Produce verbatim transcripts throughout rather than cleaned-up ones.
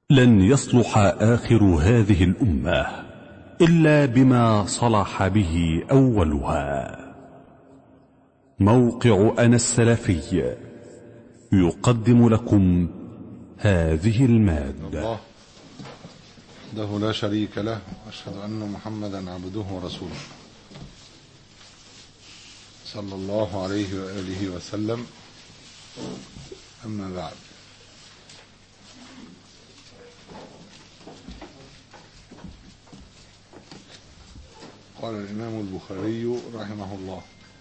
لن يصلح آخر هذه الأمة إلا بما صلح به أولها. موقع أنا السلفي يقدم لكم هذه المادة. الله وحده لا شريك له، وأشهد أن محمدا عبده ورسوله صلى الله عليه وآله وسلم. أما بعد، قال الإمام البخاري رحمه الله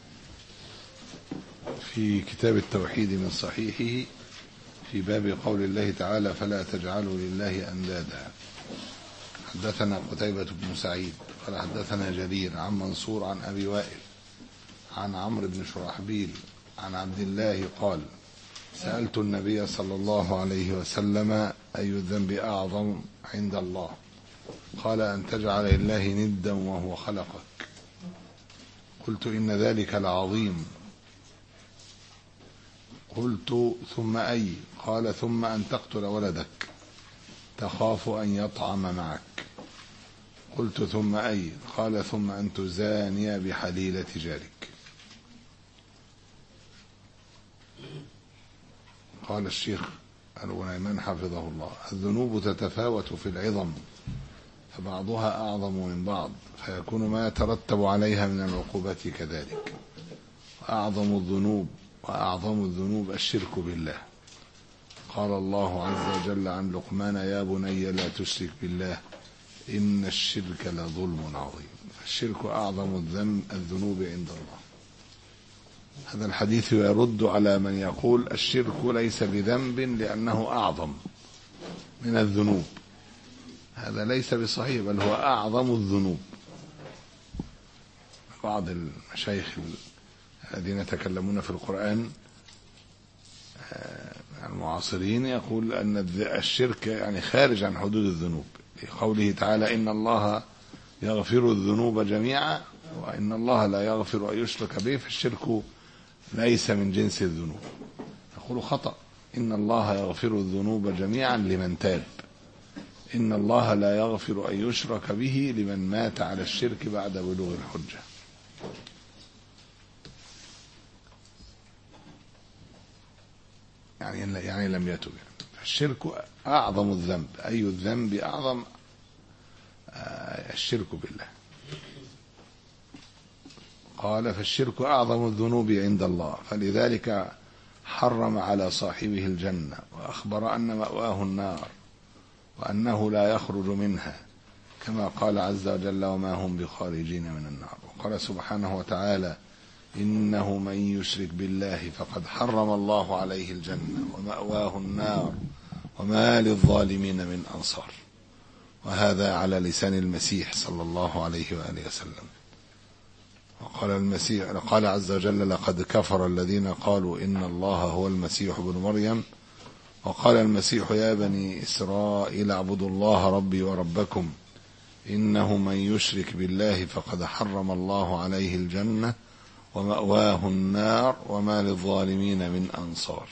في كتاب التوحيد من صحيحه في باب قول الله تعالى: فلا تجعلوا لله أندادا. حدثنا قتيبة بن سعيد قال حدثنا جرير عن منصور عن أبي وائل عن عمرو بن شرحبيل عن عبد الله قال: سألت النبي صلى الله عليه وسلم: أي الذنب أعظم عند الله؟ قال: أن تجعل لله ندا وهو خلقك. قلت: إن ذلك لعظيم. قلت: ثم أي؟ قال: ثم أن تقتل ولدك تخاف أن يطعم معك. قلت: ثم أي؟ قال: ثم أن تزاني بحليلة جارك. قال الشيخ الغنيمان حفظه الله: الذنوب تتفاوت في العظم، فبعضها أعظم من بعض، فيكون ما يترتب عليها من العقوبة كذلك. وأعظم الذنوب وأعظم الذنوب الشرك بالله. قال الله عز وجل عن لقمان: يا بني لا تشرك بالله إن الشرك لظلم عظيم. فالشرك أعظم الذنب الذنوب عند الله. هذا الحديث يرد على من يقول الشرك ليس بذنب لأنه أعظم من الذنوب. هذا ليس بصحيح، بل هو أعظم الذنوب. بعض المشايخ الذين يتكلمون في القرآن المعاصرين يقول أن الشرك يعني خارج عن حدود الذنوب، لقوله تعالى: إن الله يغفر الذنوب جميعا وإن الله لا يغفر أن يشرك به. فالشرك ليس من جنس الذنوب. يقول خطأ: إن الله يغفر الذنوب جميعا لمن تاب. إن الله لا يغفر أن يشرك به لمن مات على الشرك بعد بلوغ الحجة. يعني يعني لم يتب. الشرك أعظم الذنب. أي الذنب أعظم؟ الشرك بالله. قال: فالشرك أعظم الذنوب عند الله، فلذلك حرم على صاحبه الجنة، وأخبر أن مأواه النار وأنه لا يخرج منها، كما قال عز وجل: وما هم بخارجين من النار. وقال سبحانه وتعالى: إنه من يشرك بالله فقد حرم الله عليه الجنة ومأواه النار وما للظالمين من أنصار. وهذا على لسان المسيح صلى الله عليه وآله وسلم. وقال المسيح قال عز وجل: لقد كفر الذين قالوا إن الله هو المسيح ابن مريم. وقال المسيح: يا بني إسرائيل اعبدوا الله ربي وربكم إنه من يشرك بالله فقد حرم الله عليه الجنة ومأواه النار وما للظالمين من أنصار.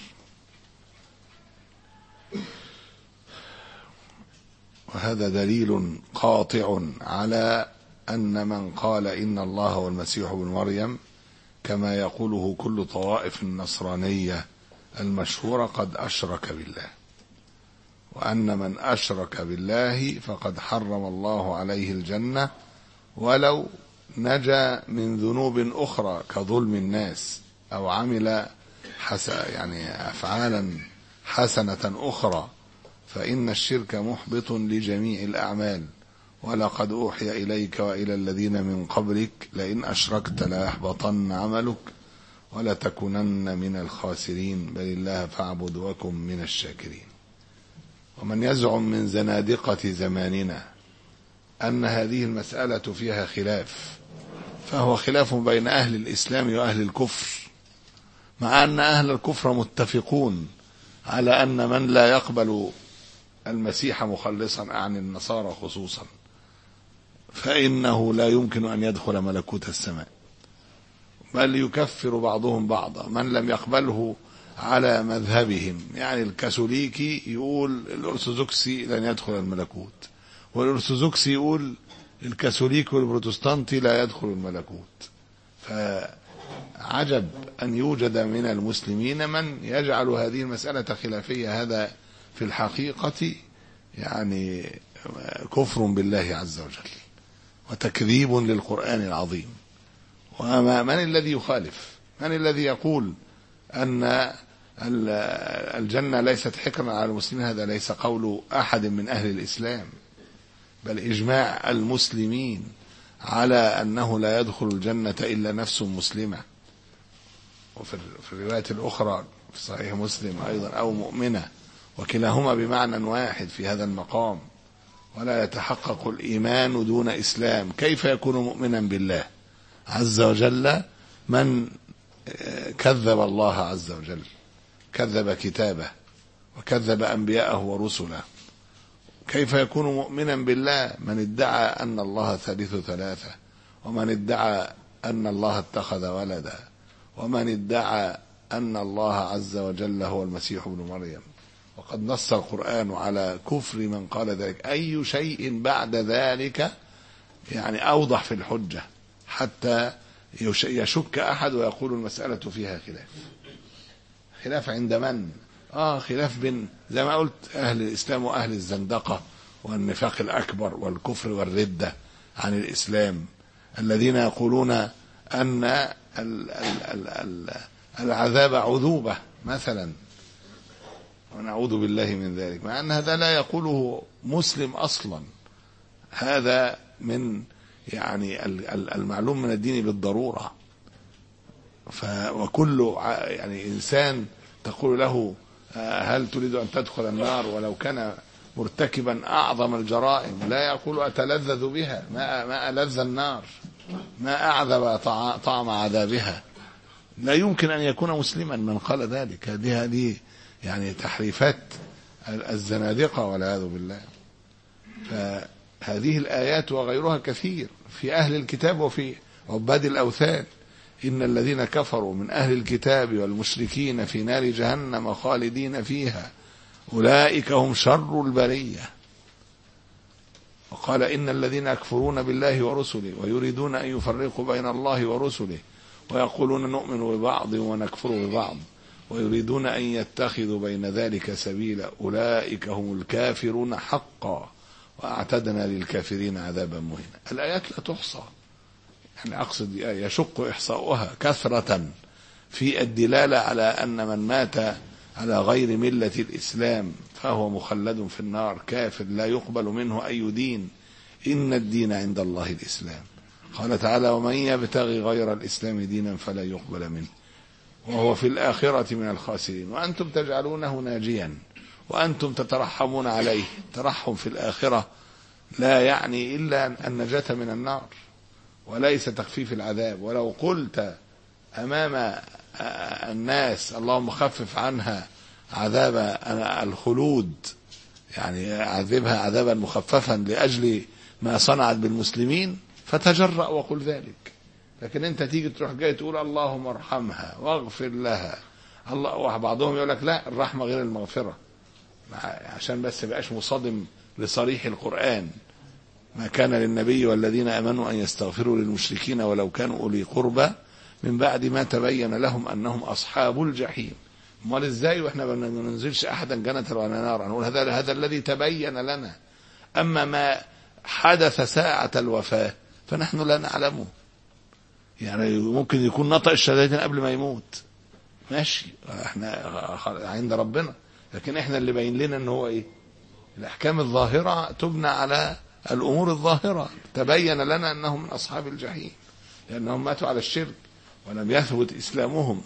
وهذا دليل قاطع على أن من قال إن الله هو المسيح ابن مريم كما يقوله كل طوائف النصرانية المشهورة قد أشرك بالله، وأن من أشرك بالله فقد حرم الله عليه الجنة ولو نجا من ذنوب أخرى كظلم الناس أو عمل حس يعني أفعالا حسنة أخرى، فإن الشرك محبط لجميع الأعمال. ولقد أوحي إليك وإلى الذين من قبلك لئن أشركت ليحبطن عملك ولتكونن من الخاسرين بل الله فاعبد وكن من الشاكرين. ومن يزعم من زنادقة زماننا أن هذه المسألة فيها خلاف، فهو خلاف بين أهل الإسلام وأهل الكفر، مع أن أهل الكفر متفقون على أن من لا يقبل المسيح مخلصا عن النصارى خصوصا فإنه لا يمكن أن يدخل ملكوت السماء، بل يكفر بعضهم بعضا. من لم يقبله على مذهبهم. يعني الكاثوليكي يقول الأرثوذكسي لن يدخل الملكوت، والأرثوذكسي يقول الكاثوليكي والبروتستانتي لا يدخل الملكوت. فعجب أن يوجد من المسلمين من يجعل هذه المسألة خلافية. هذا في الحقيقة يعني كفر بالله عز وجل وتكذيب للقرآن العظيم. وما من الذي يخالف؟ من الذي يقول أن الجنة ليست حكرا على المسلمين؟ هذا ليس قول أحد من أهل الإسلام، بل إجماع المسلمين على أنه لا يدخل الجنة إلا نفس مسلمة. وفي الرواية الأخرى في صحيح مسلم أيضا أو مؤمنة، وكلاهما بمعنى واحد في هذا المقام. ولا يتحقق الإيمان دون إسلام. كيف يكون مؤمنا بالله عز وجل من كذب الله عز وجل، كذب كتابه وكذب أنبياءه ورسله؟ كيف يكون مؤمنا بالله من ادعى أن الله ثالث ثلاثة، ومن ادعى أن الله اتخذ ولدا، ومن ادعى أن الله عز وجل هو المسيح ابن مريم؟ وقد نص القرآن على كفر من قال ذلك. أي شيء بعد ذلك يعني أوضح في الحجة حتى يشك أحد ويقول المسألة فيها خلاف. خلاف عند من؟ آه خلاف بين زي ما قلت أهل الإسلام وأهل الزندقة والنفاق الأكبر والكفر والردة عن الإسلام، الذين يقولون أن ال ال ال العذاب عذوبة مثلا، ونعوذ بالله من ذلك، مع أن هذا لا يقوله مسلم أصلا. هذا من يعني المعلوم من الدين بالضرورة. وكل يعني إنسان تقول له هل تريد أن تدخل النار ولو كان مرتكبا أعظم الجرائم، لا يقول أتلذذ بها، ما ما ألذ النار، ما أعذب طعم عذابها. لا يمكن أن يكون مسلما من قال ذلك. هذه هذه يعني تحريفات الزنادقة والعياذ بالله. فهذه الآيات وغيرها كثير في أهل الكتاب وفي عباد الأوثان. إن الذين كفروا من أهل الكتاب والمشركين في نار جهنم خالدين فيها أولئك هم شر البرية. وقال إن الذين يكفرون بالله ورسله ويريدون أن يفرقوا بين الله ورسله ويقولون نؤمن ببعض ونكفر ببعض ويريدون أن يتخذوا بين ذلك سبيلا أولئك هم الكافرون حقا وأعتدنا للكافرين عذابا مهينا. الآيات لا تحصى، يعني أقصد يشق إحصاؤها كثرة في الدلالة على أن من مات على غير ملة الإسلام فهو مخلد في النار كافر لا يقبل منه أي دين، إن الدين عند الله الإسلام. قال تعالى ومن يبتغي غير الإسلام دينا فلا يقبل منه وهو في الآخرة من الخاسرين وأنتم تجعلونه ناجيا وأنتم تترحمون عليه. ترحم في الآخرة لا يعني إلا النجاة من النار وليس تخفيف العذاب. ولو قلت أمام الناس اللهم خفف عنها عذاب الخلود، يعني عذبها عذابا مخففا لأجل ما صنعت بالمسلمين، فتجرأ وقل ذلك. لكن انت تيجي تروح جاي تقول اللهم ارحمها واغفر لها. الله بعضهم يقول لك لا، الرحمة غير المغفرة، عشان بس يبقاش مصادم لصريح القرآن. ما كان للنبي والذين آمنوا أن يستغفروا للمشركين ولو كانوا أولي قربى من بعد ما تبين لهم أنهم أصحاب الجحيم. امال ازاي واحنا ما ننزلش أحدا جنة ولا نار؟ نقول هذا هذا الذي تبين لنا. أما ما حدث ساعة الوفاة فنحن لا نعلمه. يعني ممكن يكون نطق الشهادتين قبل ما يموت، ماشي، احنا عند ربنا، لكن احنا اللي باين لنا ان هو ايه؟ الاحكام الظاهرة تبنى على الامور الظاهرة. تبين لنا انهم من اصحاب الجحيم لانهم ماتوا على الشرك ولم يثبت اسلامهم.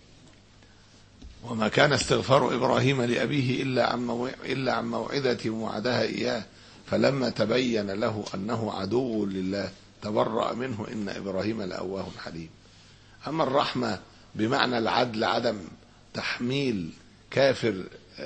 وما كان استغفار ابراهيم لابيه الا عن الا عن موعظة وعدها اياه فلما تبين له انه عدو لله تبرأ منه إن إبراهيم لأواه حليم. أما الرحمة بمعنى العدل، عدم تحميل كافر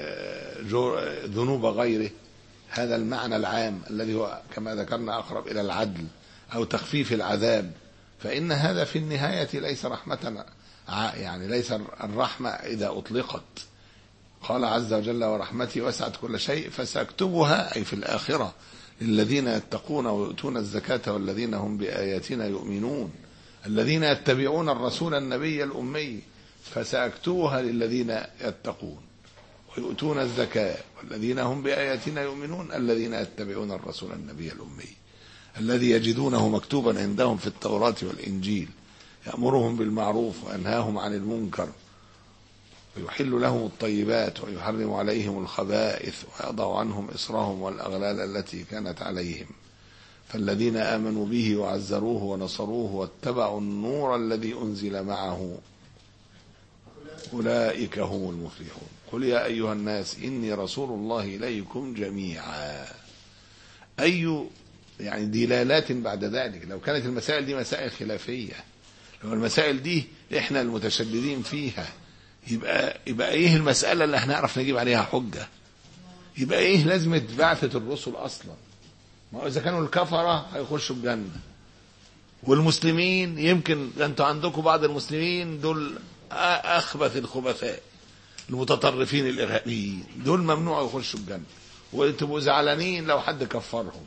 ذنوب غيره، هذا المعنى العام الذي هو كما ذكرنا أقرب إلى العدل أو تخفيف العذاب، فإن هذا في النهاية ليس رحمة يعني ليس الرحمة إذا أطلقت. قال عز وجل ورحمتي وسعت كل شيء فسأكتبها أي في الآخرة للذين يتقون ويؤتون الزكاة والذين هم بآياتنا يؤمنون الذين يتبعون الرسول النبي الأمي فسأكتبها للذين يتقون ويؤتون الزكاة والذين هم بآياتنا يؤمنون الذين يتبعون الرسول النبي الأمي الذي يجدونه مكتوبا عندهم في التوراة والإنجيل يأمرهم بالمعروف وينهاهم عن المنكر ويحل لهم الطيبات ويحرم عليهم الخبائث ويضع عنهم إصرهم والأغلال التي كانت عليهم فالذين آمنوا به وعزروه ونصروه واتبعوا النور الذي أنزل معه أولئك هم المفلحون. قل يا أيها الناس إني رسول الله إليكم جميعا. أي يعني دلالات بعد ذلك. لو كانت المسائل دي مسائل خلافية، لو المسائل دي إحنا المتشددين فيها، يبقى يبقى إيه المسألة اللي هنعرف نجيب عليها حجة؟ يبقى إيه لازمة بعثة الرسل أصلا؟ ما إذا كانوا الكفرة هيخشوا الجنة والمسلمين يمكن أنتوا عندكم بعض المسلمين دول أخبث الخبثاء المتطرفين الإرهابيين دول ممنوع يخشوا الجنة وتبقوا زعلانين لو حد كفرهم.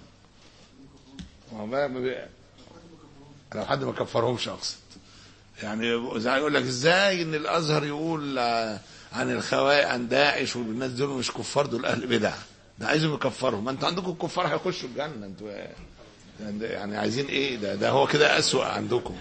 لو حد ما كفرهمش أقصد يعني يقول لك ازاي ان الازهر يقول عن الخوارج عن داعش والناس دول مش كفار دول اهل بدع، ده عايزهم يكفرهم. ما انتوا عندكم الكفار هيخشوا الجنه، انتوا يعني عايزين ايه؟ ده ده هو كده اسوأ عندكم.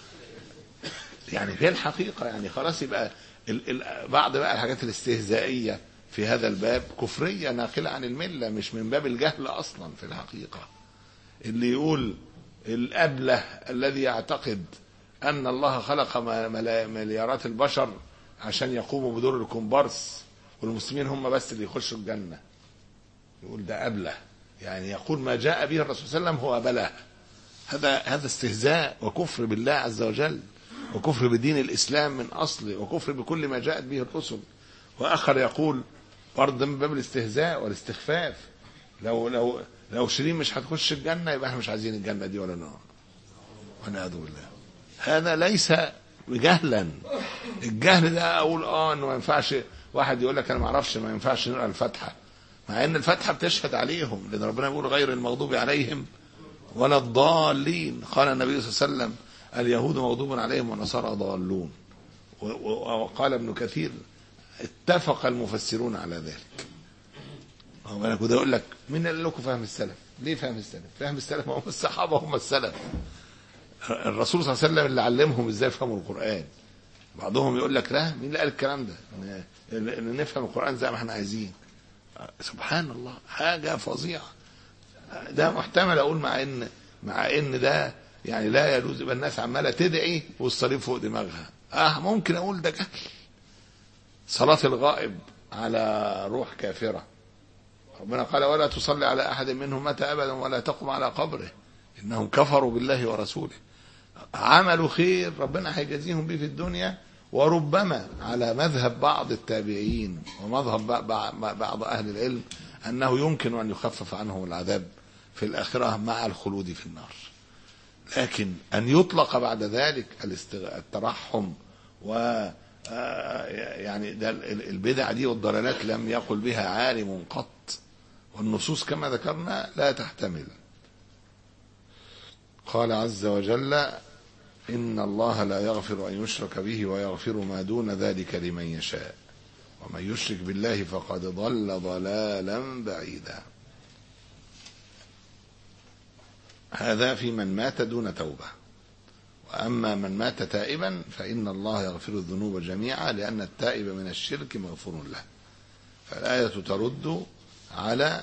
يعني في الحقيقه يعني خلاص يبقى ال ال بعض بقى الحاجات الاستهزائيه في هذا الباب كفريه ناقله عن المله، مش من باب الجهل اصلا في الحقيقه. اللي يقول الابله الذي يعتقد أن الله خلق مليارات البشر عشان يقوموا بدور الكومبارس والمسلمين هم بس اللي يخشوا الجنة، يقول ده أبله، يعني يقول ما جاء به الرسول صلى الله عليه وسلم هو أبله. هذا هذا استهزاء وكفر بالله عز وجل وكفر بدين الإسلام من أصله وكفر بكل ما جاءت به الرسل. وآخر يقول برضه من باب الاستهزاء والاستخفاف، لو لو لو شيرين مش هتخش الجنة يبقى احنا مش عايزين الجنة دي ولا نار، ونعوذ بالله. هذا ليس جهلا. الجهل ده اقول اه انه ما ينفعش واحد يقول لك انا ما اعرفش ما ينفعش نقرا الفاتحه، مع ان الفاتحه بتشهد عليهم، لان ربنا بيقول غير المغضوب عليهم ولا الضالين. قال النبي صلى الله عليه وسلم اليهود مغضوب عليهم والنصارى ضالون. وقال ابن كثير اتفق المفسرون على ذلك. وده يقول لك مين اللي لكم فهم السلف؟ ليه فهم السلف؟ فهم السلف هم الصحابه هم السلف. الرسول صلى الله عليه وسلم اللي علمهم ازاي يفهموا القرآن. بعضهم يقول لك لا، مين اللي قال الكلام ده؟ ان نفهم القرآن زي ما احنا عايزين. سبحان الله، حاجة فظيعة. ده محتمل اقول مع ان مع ان ده يعني لا يجوز يبقى الناس عمالة تدعي والصليب فوق دماغها. اه ممكن اقول ده جهل. صلاة الغائب على روح كافرة، ربنا قال ولا تصلي على احد منهم مات ابدا ولا تقم على قبره انهم كفروا بالله ورسوله. عملوا خير ربنا هيجازيهم به في الدنيا، وربما على مذهب بعض التابعين ومذهب بعض أهل العلم أنه يمكن أن يخفف عنهم العذاب في الآخرة مع الخلود في النار. لكن أن يطلق بعد ذلك الترحم و يعني ده البدع دي والضلالات لم يقل بها عالم قط، والنصوص كما ذكرنا لا تحتمل. قال عز وجل إن الله لا يغفر أن يشرك به ويغفر ما دون ذلك لمن يشاء ومن يشرك بالله فقد ضل ضلالا بعيدا. هذا في من مات دون توبة. وأما من مات تائبا فإن الله يغفر الذنوب جميعا لأن التائب من الشرك مغفور له. فالآية ترد على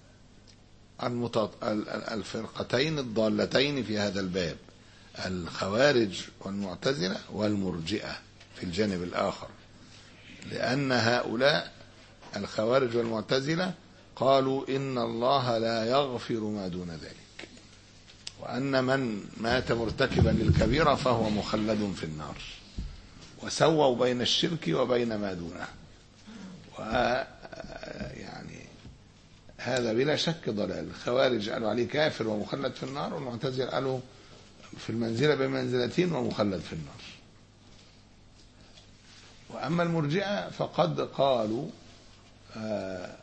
الفرقتين الضالتين في هذا الباب، الخوارج والمعتزلة والمرجئة في الجانب الآخر، لأن هؤلاء الخوارج والمعتزلة قالوا إن الله لا يغفر ما دون ذلك، وأن من مات مرتكبا للكبيرة فهو مخلد في النار، وسووا بين الشرك وبين ما دونه. ويعني هذا بلا شك ضلال. الخوارج قالوا عليه كافر ومخلد في النار، والمعتزلة قالوا في المنزلة بمنزلتين ومخلد في النار. وأما المرجئة فقد قالوا آآ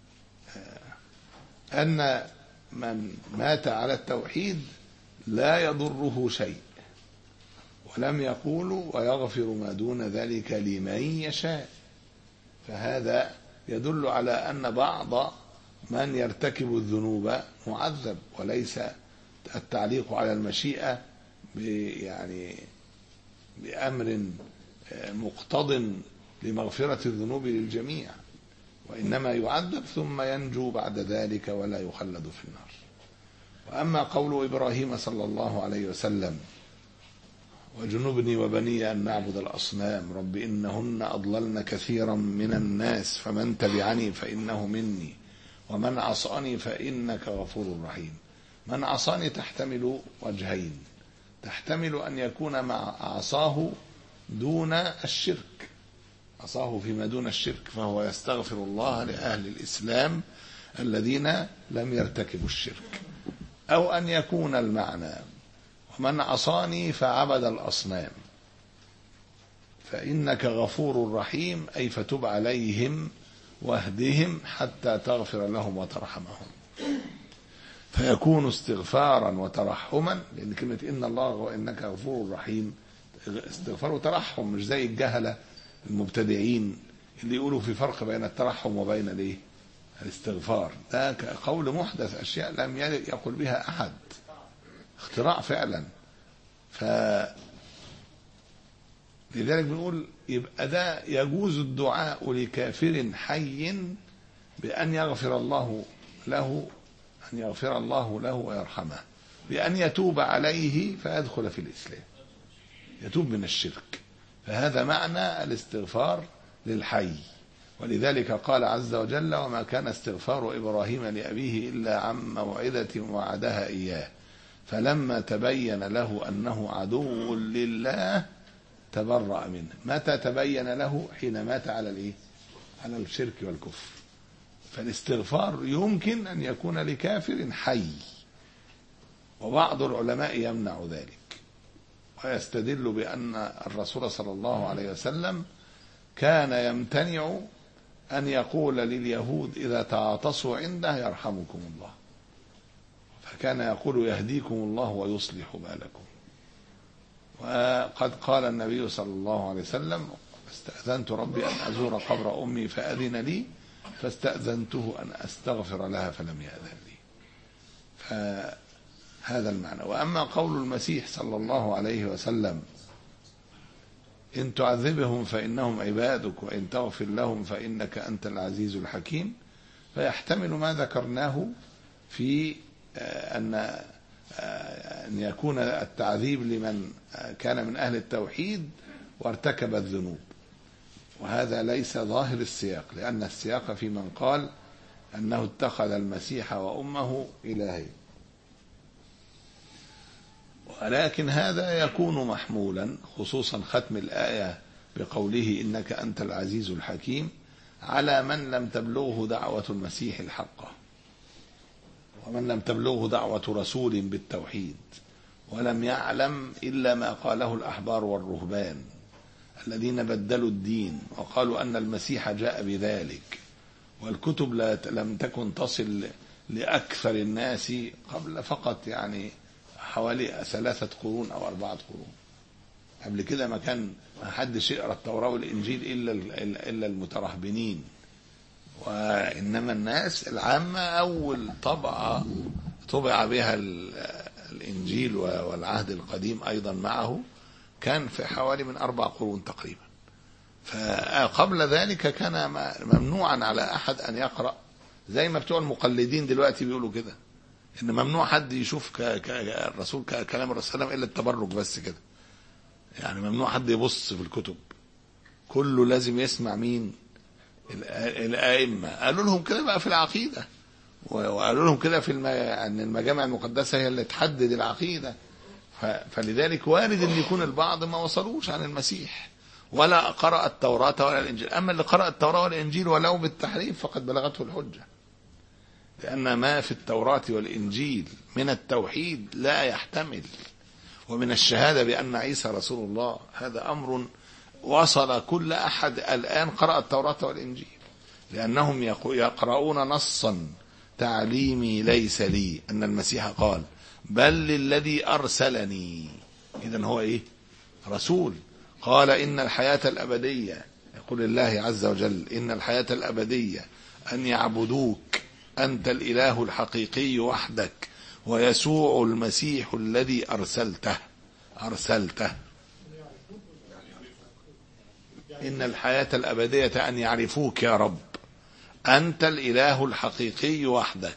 آآ أن من مات على التوحيد لا يضره شيء، ولم يقولوا ويغفر ما دون ذلك لمن يشاء. فهذا يدل على أن بعض من يرتكب الذنوب معذب، وليس التعليق على المشيئة يعني بأمر مقتض لمغفرة الذنوب للجميع، وإنما يعذب ثم ينجو بعد ذلك ولا يخلد في النار. وأما قول إبراهيم صلى الله عليه وسلم وجنبني وبني أن نعبد الأصنام رب إنهن أضللن كثيرا من الناس فمن تبعني فإنه مني ومن عصاني فإنك غفور رحيم. من عصاني تحتمل وجهين، تحتمل أن يكون مع عصاه دون الشرك، عصاه فيما دون الشرك فهو يستغفر الله لأهل الإسلام الذين لم يرتكبوا الشرك، أو أن يكون المعنى ومن عصاني فعبد الأصنام فإنك غفور رحيم، أي فتب عليهم واهدهم حتى تغفر لهم وترحمهم. فيكون استغفارا وترحما، لأن كلمة إن الله وإنك غفور رحيم استغفار وترحم، مش زي الجهلة المبتدعين اللي يقولوا في فرق بين الترحم وبين الايه الاستغفار. ده قول محدث، أشياء لم يقل بها أحد، اختراع فعلا. ف لذلك بنقول يبقى ده يجوز الدعاء لكافر حي بأن يغفر الله له، أن يغفر الله له ويرحمه، بأن يتوب عليه فيدخل في الإسلام، يتوب من الشرك. فهذا معنى الاستغفار للحي. ولذلك قال عز وجل وما كان استغفار إبراهيم لأبيه إلا عن موعدة وعدها إياه فلما تبين له أنه عدو لله تبرأ منه. متى تبين له؟ حين مات على الايه؟ على الشرك والكفر. فالاستغفار يمكن أن يكون لكافر حي، وبعض العلماء يمنع ذلك ويستدل بأن الرسول صلى الله عليه وسلم كان يمتنع أن يقول لليهود إذا تعاطسوا عنده يرحمكم الله، فكان يقول يهديكم الله ويصلح بالكم. وقد قال النبي صلى الله عليه وسلم استأذنت ربي أن أزور قبر أمي فأذن لي فاستأذنته أن أستغفر لها فلم يأذن لي. فهذا المعنى. وأما قول المسيح صلى الله عليه وسلم إن تعذبهم فإنهم عبادك وإن تغفر لهم فإنك أنت العزيز الحكيم، فيحتمل ما ذكرناه في أن أن يكون التعذيب لمن كان من أهل التوحيد وارتكب الذنوب، وهذا ليس ظاهر السياق، لأن السياق في من قال أنه اتخذ المسيح وأمه إلهين. ولكن هذا يكون محمولا خصوصا ختم الآية بقوله إنك أنت العزيز الحكيم على من لم تبلغه دعوة المسيح الحقة، ومن لم تبلغه دعوة رسول بالتوحيد، ولم يعلم إلا ما قاله الأحبار والرهبان الذين بدلوا الدين وقالوا أن المسيح جاء بذلك، والكتب لم تكن تصل لأكثر الناس قبل فقط يعني حوالي ثلاثة قرون أو أربعة قرون. قبل كده ما كان ما حدش يقرأ التوراة والإنجيل إلا إلا المترهبنين، وإنما الناس العامة أول طبعة طبع بها الإنجيل والعهد القديم أيضا معه كان في حوالي من أربع قرون تقريبا. فقبل ذلك كان ممنوعا على أحد أن يقرأ، زي ما بتوع المقلدين دلوقتي بيقولوا كده، إن ممنوع حد يشوف الرسول كلام الرسول إلا التبرك بس كده، يعني ممنوع حد يبص في الكتب، كله لازم يسمع مين؟ الائمه. قالوا لهم كده بقى في العقيده، وقالوا لهم كده في الم... ان المجامع المقدسه هي اللي تحدد العقيده. ف... فلذلك وارد ان يكون البعض ما وصلوش عن المسيح ولا قرأ التوراة ولا الانجيل. اما اللي قرأ التوراة والانجيل ولو بالتحريف فقد بلغته الحجه، لان ما في التوراة والانجيل من التوحيد لا يحتمل، ومن الشهاده بان عيسى رسول الله هذا امر وصل كل أحد الآن قرأ التوراة والإنجيل، لأنهم يقرؤون نصا تعليمي ليس لي، أن المسيح قال بل للذي أرسلني. إذن هو إيه؟ رسول. قال إن الحياة الأبدية، يقول الله عز وجل إن الحياة الأبدية أن يعبدوك أنت الإله الحقيقي وحدك ويسوع المسيح الذي أرسلته أرسلته إن الحياة الأبدية أن يعرفوك يا رب أنت الإله الحقيقي وحدك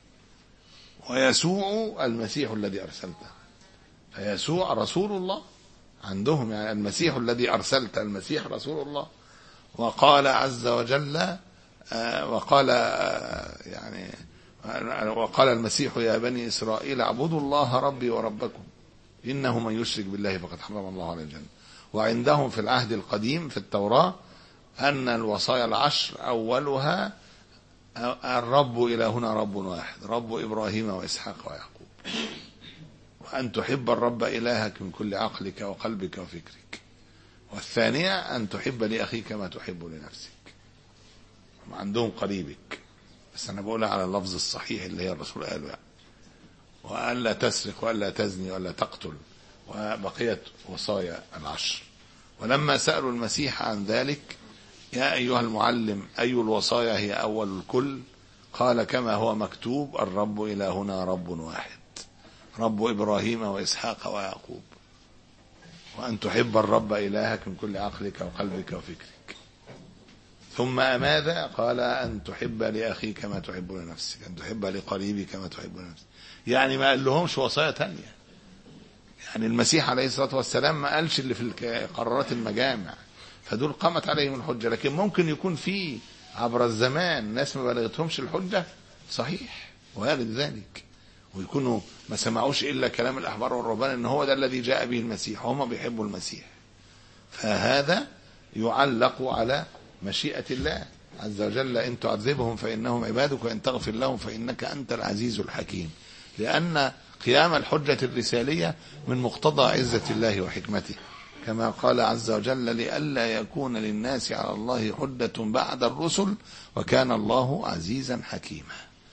ويسوع المسيح الذي أرسلته. فيسوع رسول الله عندهم، يعني المسيح الذي أرسلته، المسيح رسول الله. وقال عز وجل آه وقال آه يعني آه وقال المسيح يا بني إسرائيل اعبدوا الله ربي وربكم إنه من يشرك بالله فقد حرم الله عليه الجنة. وعندهم في العهد القديم في التوراة أن الوصايا العشر أولها الرب إلهنا رب واحد، رب إبراهيم وإسحاق ويعقوب، وأن تحب الرب إلهك من كل عقلك وقلبك وفكرك، والثانية أن تحب لأخيك ما تحب لنفسك. عندهم قريبك، بس أنا بقولها على اللفظ الصحيح اللي هي الرسول قاله يعني. وأن لا تسرق وأن لا تزني وأن لا تقتل، وبقيت وصايا العشر. ولما سألوا المسيح عن ذلك يا أيها المعلم أي الوصايا هي أول الكل؟ قال كما هو مكتوب الرب إلهنا رب واحد، رب إبراهيم وإسحاق ويعقوب، وأن تحب الرب إلهك من كل عقلك وقلبك وفكرك. ثم ماذا؟ قال أن تحب لأخيك ما تحب لنفسك، أن تحب لقريبك ما تحب لنفسك. يعني ما قال لهمش وصايا تانية. يعني المسيح عليه الصلاة والسلام ما قالش اللي في قرارات المجامع، فدول قامت عليهم الحجة. لكن ممكن يكون في عبر الزمان ناس ما بلغتهمش الحجة، صحيح، وارد ذلك، ويكونوا ما سمعوش إلا كلام الأحبار والرهبان إن هو ده الذي جاء به المسيح وهم بيحبوا المسيح. فهذا يعلق على مشيئة الله عز وجل، إن تعذبهم فإنهم عبادك وإن تغفر لهم فإنك أنت العزيز الحكيم. لأن قيام الحجة الرسالية من مقتضى عزة الله وحكمته، كما قال عز وجل لئلا يكون للناس على الله حجة بعد الرسل وكان الله عزيزا حكيما.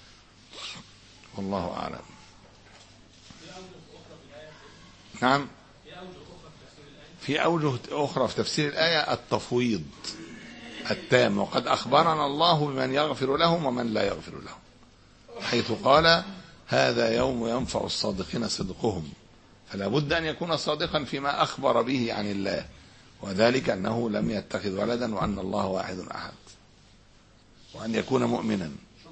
والله أعلم. نعم، في أوجه أخرى في تفسير الآية التفويض التام، وقد أخبرنا الله بمن يغفر لهم ومن لا يغفر لهم، حيث قال هذا يوم ينفع الصادقين صدقهم، فلا بد أن يكون صادقا فيما أخبر به عن الله، وذلك أنه لم يتخذ ولدا وأن الله واحد أحد، وأن يكون مؤمنا.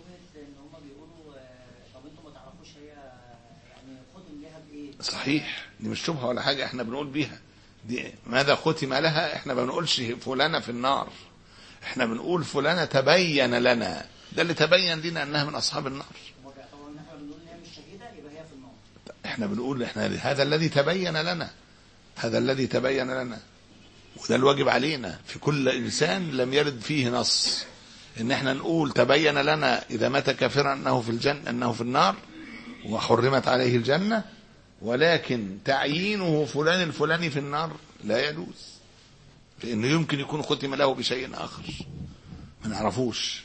صحيح، دي مش شبهة ولا حاجة، احنا بنقول بيها دي ماذا ختم لها. احنا ما بنقولش فلانة في النار، احنا بنقول فلانة تبين لنا، ده اللي تبين لنا أنها من أصحاب النار. احنا بنقول احنا هذا الذي تبين لنا، هذا الذي تبين لنا، وده الواجب علينا في كل إنسان لم يرد فيه نص ان احنا نقول تبين لنا إذا مات كافرا أنه في الجنة أنه في النار وحرمت عليه الجنة، ولكن تعيينه فلان الفلاني في النار لا يجوز، لأنه يمكن يكون ختم له بشيء آخر ما نعرفوش،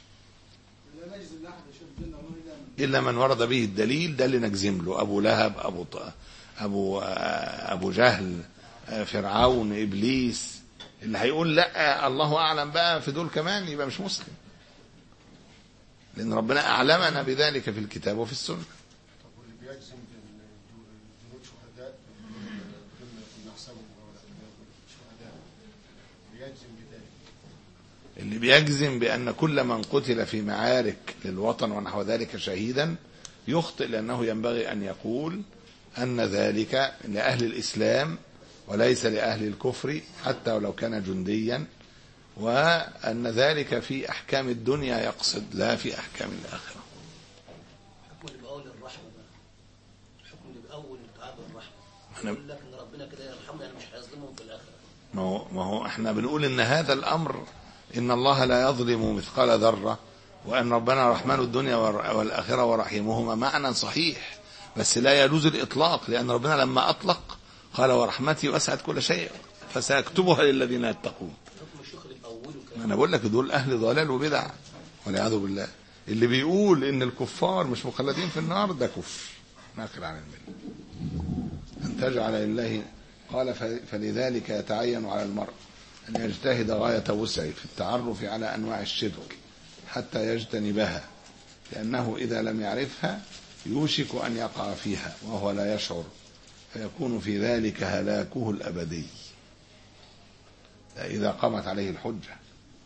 إلا من ورد به الدليل، ده اللي نجزم له. أبو لهب، أبو ط... أبو أبو جهل، فرعون، إبليس، اللي هيقول لا الله أعلم بقى في دول كمان يبقى مش مسلم، لأن ربنا أعلمنا بذلك في الكتاب وفي السنة. اللي بيجزم بأن كل من قتل في معارك للوطن ونحو ذلك شهيدا يخطئ، لأنه ينبغي أن يقول أن ذلك لأهل الإسلام وليس لأهل الكفر حتى ولو كان جنديا، وأن ذلك في أحكام الدنيا يقصد لا في أحكام الآخرة. الحكم اللي بأول الرحمة بقى، الحكم اللي بأول الدعاء بالرحمة، يقول لك إن ربنا كده يرحمنا يعني مش هيظلمهم في الآخرة. ما هو ما هو احنا بنقول إن هذا الأمر إن الله لا يظلم مثقال ذرة، وأن ربنا رحمن الدنيا والآخرة ورحيمهما معنى صحيح، بس لا يجوز الإطلاق، لأن ربنا لما أطلق قال ورحمتي وسعت كل شيء، فسيكتبها للذين يتقون. أنا بقول لك دول أهل ضلال وبدع والعياذ بالله. اللي بيقول إن الكفار مش مخلدين في النار ده كفر ناقل عن الملة. أن تجعل لله قال فلذلك يتعين على المرء أن يجتهد غاية وسعه في التعرف على أنواع الشرك حتى يجتنبها، لأنه إذا لم يعرفها يوشك أن يقع فيها وهو لا يشعر، فيكون في ذلك هلاكه الأبدي إذا قامت عليه الحجة.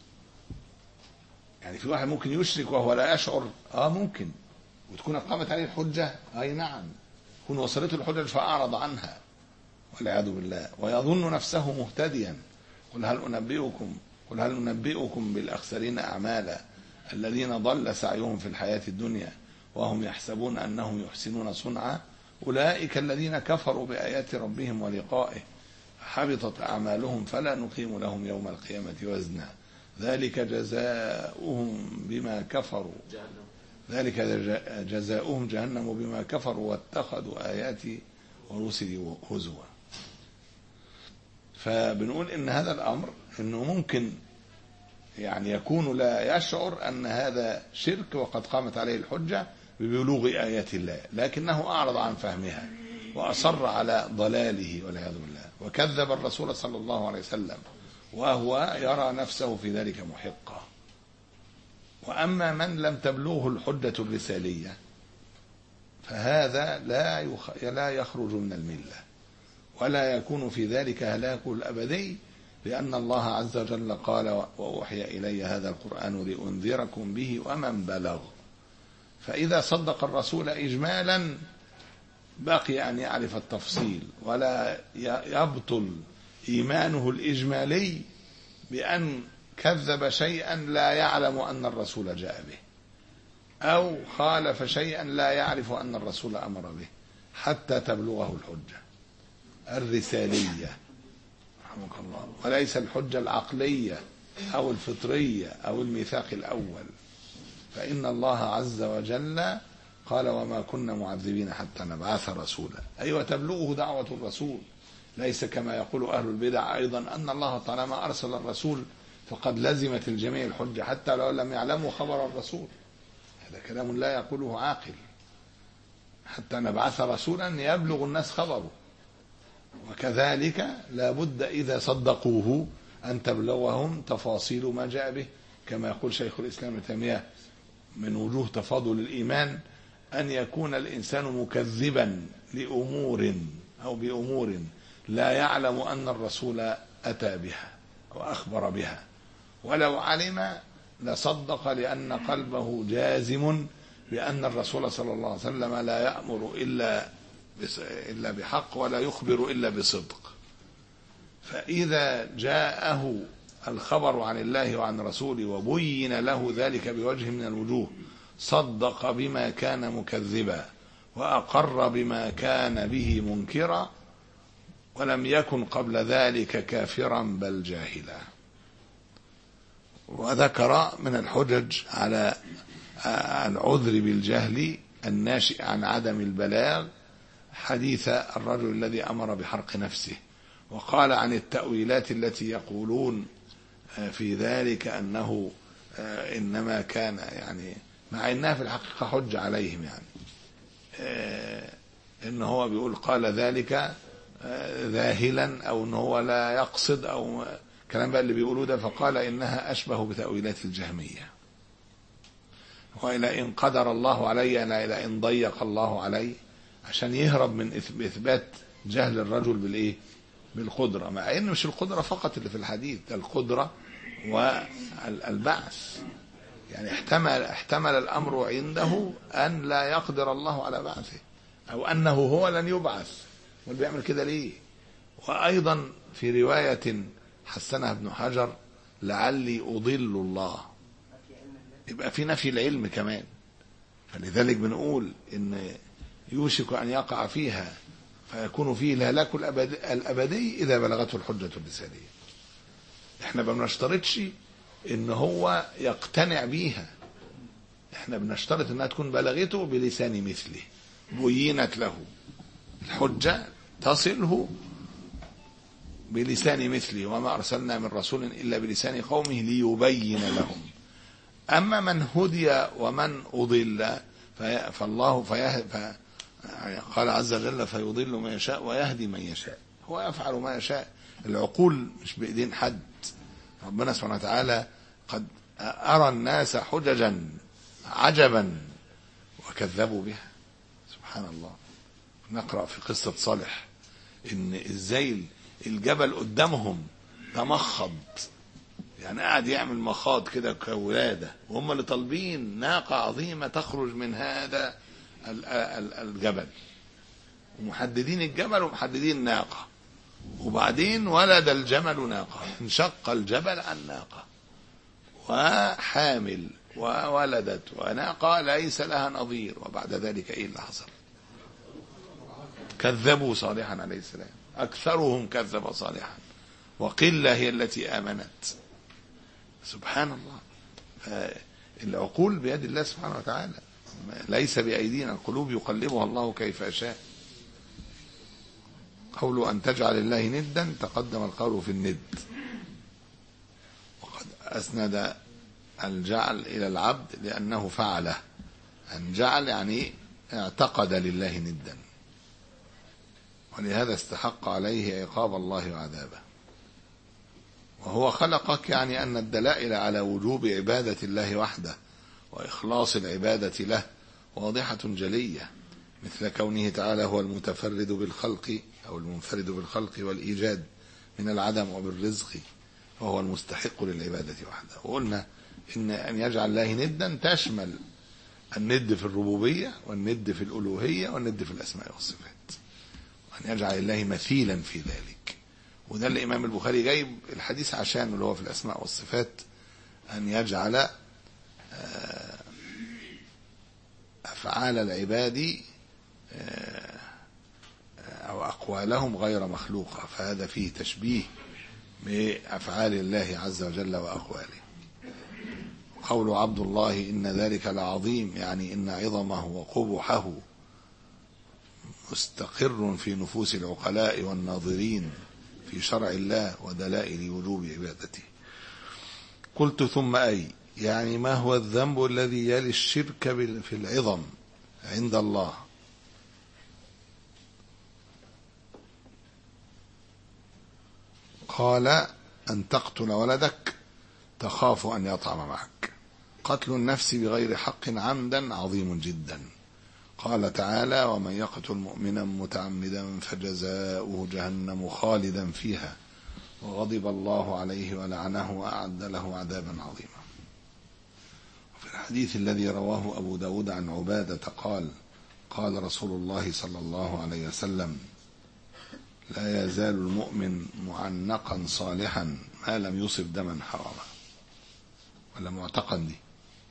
يعني في واحد ممكن يشرك وهو لا يشعر، آه ممكن، وتكون قامت عليه الحجة، أي نعم، يكون وصلته الحجة فأعرض عنها والعياذ بالله ويظن نفسه مهتديا. قل هل أنبئكم قل هل ننبئكم بالأخسرين أعمالا الذين ضل سعيهم في الحياة الدنيا وهم يحسبون أنهم يحسنون صنعا أولئك الذين كفروا بآيات ربهم ولقائه حبطت أعمالهم فلا نقيم لهم يوم القيامة وزنا ذلك جزاؤهم بما كفروا ذلك جزاؤهم جهنم بما كفروا واتخذوا آياتي ورسلي هزوا. فبنقول إن هذا الأمر إنه ممكن يعني يكون لا يشعر أن هذا شرك وقد قامت عليه الحجة ببلوغ آيات الله، لكنه أعرض عن فهمها وأصر على ضلاله والعياذ بالله وكذب الرسول صلى الله عليه وسلم وهو يرى نفسه في ذلك محقا. وأما من لم تبلغه الحجة الرسالية فهذا لا لا يخرج من الملة ولا يكون في ذلك هلاكه الأبدي، لأن الله عز وجل قال وأوحي إلي هذا القرآن لأنذركم به ومن بلغ. فإذا صدق الرسول إجمالا بقي أن يعرف التفصيل، ولا يبطل إيمانه الإجمالي بأن كذب شيئا لا يعلم أن الرسول جاء به أو خالف شيئا لا يعرف أن الرسول أمر به حتى تبلغه الحجة الرسالية رحمك الله، وليس الحجة العقلية أو الفطرية أو الميثاق الأول. فإن الله عز وجل قال وما كنا معذبين حتى نبعث رسولا، أيوة تبلغه دعوة الرسول، ليس كما يقول أهل البدع أيضا أن الله طالما أرسل الرسول فقد لزمت الجميع الحجة حتى لو لم يعلموا خبر الرسول. هذا كلام لا يقوله عاقل. حتى نبعث رسولا يبلغ الناس خبره، وكذلك لا بد إذا صدقوه أن تبلغهم تفاصيل ما جاء به، كما يقول شيخ الإسلام ابن تيمية من وجوه تفاضل الإيمان أن يكون الإنسان مكذبا لأمور أو بأمور لا يعلم أن الرسول أتى بها وأخبر بها، ولو علم لصدق لأن قلبه جازم بأن الرسول صلى الله عليه وسلم لا يأمر إلا إلا بحق ولا يخبر إلا بصدق. فإذا جاءه الخبر عن الله وعن رسوله وبين له ذلك بوجه من الوجوه صدق بما كان مكذبا وأقر بما كان به منكرا ولم يكن قبل ذلك كافرا بل جاهلا. وذكر من الحجج على العذر بالجهل الناشئ عن عدم البلاغ حديث الرجل الذي أمر بحرق نفسه، وقال عن التأويلات التي يقولون في ذلك أنه إنما كان يعني مع أنها في الحقيقة حجة عليهم، يعني إن هو بيقول قال ذلك ذاهلا أو إن هو لا يقصد أو كلام بقى اللي بيقولوا ده، فقال إنها أشبه بتأويلات الجهمية. وإلى إن قدر الله علي أنا إلى إن ضيق الله علي، عشان يهرب من إثبات جهل الرجل بالإيه بالقدرة، مع إن مش القدرة فقط اللي في الحديث، القدرة والبعث. يعني احتمل احتمل الأمر عنده أن لا يقدر الله على بعثه أو أنه هو لن يبعث، واللي بيعمل كده ليه؟ وأيضا في رواية حسنها ابن حجر لعلي أضل الله، يبقى في نفي العلم كمان. فلذلك بنقول إن يوشك أن يقع فيها فيكون فيه الهلاك الأبدي إذا بلغته الحجة الرسالية. احنا ما بنشترطش إن هو يقتنع بيها، احنا بنشترط إنها تكون بلغته بلسان مثله بينت له الحجة تصله بلسان مثله، وما أرسلنا من رسول إلا بلسان قومه ليبين لهم. أما من هدي ومن أضل فالله فيه ف قال عز وجل فيضل من يشاء ويهدي من يشاء، هو يفعل ما يشاء. العقول مش بإيدين حد. ربنا سبحانه وتعالى قد أرى الناس حججا عجبا وكذبوا بها، سبحان الله. نقرأ في قصة صالح إن إزاي الجبل قدامهم تمخض، يعني قاعد يعمل مخاض كده كولادة، وهم اللي طالبين ناقة عظيمة تخرج من هذا الجبل، ومحددين الجبل ومحددين الناقة، وبعدين ولد الجمل ناقة، انشق الجبل عن ناقة وحامل وولدت وناقة ليس لها نظير. وبعد ذلك ايه اللي حصل؟ كذبوا صالحا عليه السلام، اكثرهم كذب صالحا وقلة هي التي آمنت. سبحان الله. العقول بيد الله سبحانه وتعالى، ليس بأيدينا، القلوب يقلبها الله كيف يشاء. قول أن تجعل الله ندا تقدم القول في الند، وقد أسند الجعل إلى العبد لأنه فعله. أن جعل يعني اعتقد لله ندا، ولهذا استحق عليه عقاب الله وعذابه. وهو خلقك، يعني أن الدلائل على وجوب عبادة الله وحده وإخلاص العبادة له واضحة جلية، مثل كونه تعالى هو المتفرد بالخلق أو المنفرد بالخلق والإيجاد من العدم وبالرزق، وهو المستحق للعبادة وحده. وقلنا إن أن يجعل الله ندا تشمل الند في الربوبية والند في الألوهية والند في الأسماء والصفات، وأن يجعل الله مثيلا في ذلك. وده الإمام البخاري جايب الحديث عشان اللي هو في الأسماء والصفات، أن يجعل أفعال العباد أو أقوالهم غير مخلوقة، فهذا فيه تشبيه بأفعال الله عز وجل وأقواله. قول عبد الله إن ذلك لعظيم، يعني إن عظمه وقبحه مستقر في نفوس العقلاء والناظرين في شرع الله ودلائل وجوب عبادته. قلت ثم أي، يعني ما هو الذنب الذي يلي الشرك في العظم عند الله؟ قال أن تقتل ولدك تخاف أن يطعم معك. قتل النفس بغير حق عمدا عظيم جدا. قال تعالى ومن يقتل مؤمنا متعمدا فجزاؤه جهنم خالدا فيها وغضب الله عليه ولعنه وأعد له عذابا عظيما. وفي الحديث الذي رواه أبو داود عن عبادة قال قال رسول الله صلى الله عليه وسلم لا يزال المؤمن معنقا صالحا ما لم يصب دما حراما. ولا معتقا دي؟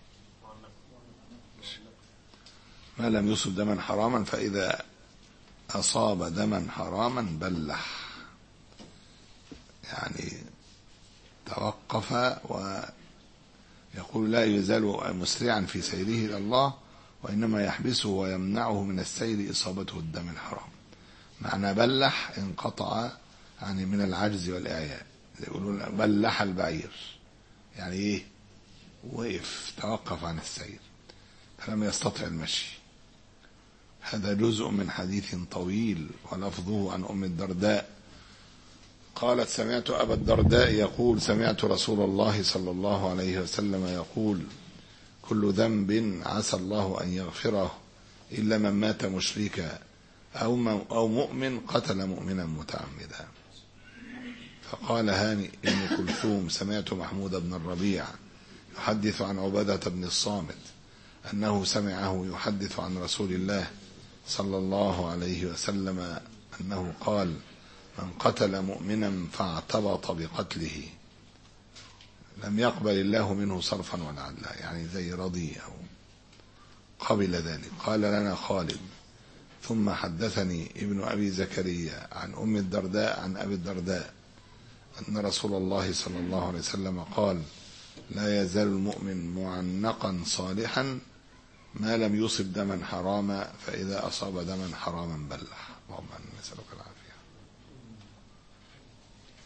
ما لم يصب دما حراما، فإذا أصاب دما حراما بلح، يعني توقف ويقول لا يزال مسرعا في سيره إلى الله، وإنما يحبسه ويمنعه من السير إصابته الدم الحرام. معنى بلح انقطع يعني من العجز والإعياء، يقولون بلح البعير، يعني إيه؟ وقف، توقف عن السير فلم يستطع المشي. هذا جزء من حديث طويل ولفظه عن أم الدرداء قالت سمعت أبا الدرداء يقول سمعت رسول الله صلى الله عليه وسلم يقول كل ذنب عسى الله أن يغفره إلا من مات مشركا أو أو مؤمن قتل مؤمنا متعمدا. فقال هاني بن كلثوم سمعت محمود بن الربيع يحدث عن عبادة بن الصامت أنه سمعه يحدث عن رسول الله صلى الله عليه وسلم أنه قال من قتل مؤمنا فاعتبط بقتله لم يقبل الله منه صرفا ولا عدلا، يعني زي رضي أو قبل ذلك. قال لنا خالد ثم حدثني ابن أبي زكريا عن أم الدرداء عن أبي الدرداء أن رسول الله صلى الله عليه وسلم قال لا يزال المؤمن معنقا صالحا ما لم يصب دما حراما فإذا أصاب دما حراما بلح. اللهم إنا نسألك العافية.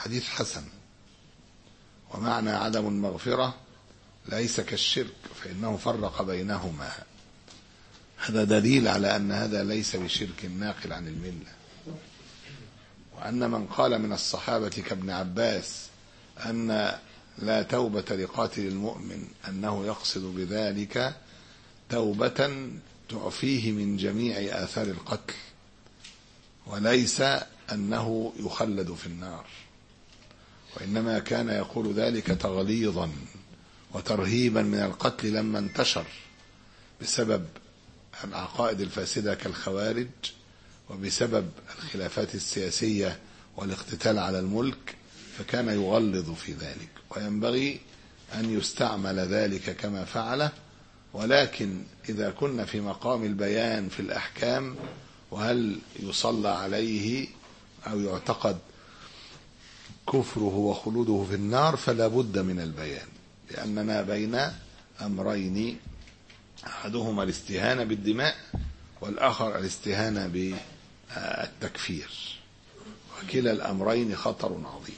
حديث حسن. ومعنى عدم المغفرة ليس كالشرك فإنه فرق بينهما. هذا دليل على أن هذا ليس بشرك ناقل عن الملة. وأن من قال من الصحابة كابن عباس أن لا توبة لقاتل المؤمن أنه يقصد بذلك توبة تعفيه من جميع آثار القتل، وليس أنه يخلد في النار، وإنما كان يقول ذلك تغليظا وترهيبا من القتل لما انتشر بسبب العقائد الفاسدة كالخوارج، وبسبب الخلافات السياسية والاقتتال على الملك، فكان يغلظ في ذلك. وينبغي أن يستعمل ذلك كما فعله، ولكن إذا كنا في مقام البيان في الأحكام وهل يصلى عليه أو يعتقد كفره وخلوده في النار فلا بد من البيان، لأننا بين أمرين، أحدهما الاستهانة بالدماء والآخر الاستهانة بالتكفير، وكلا الأمرين خطر عظيم.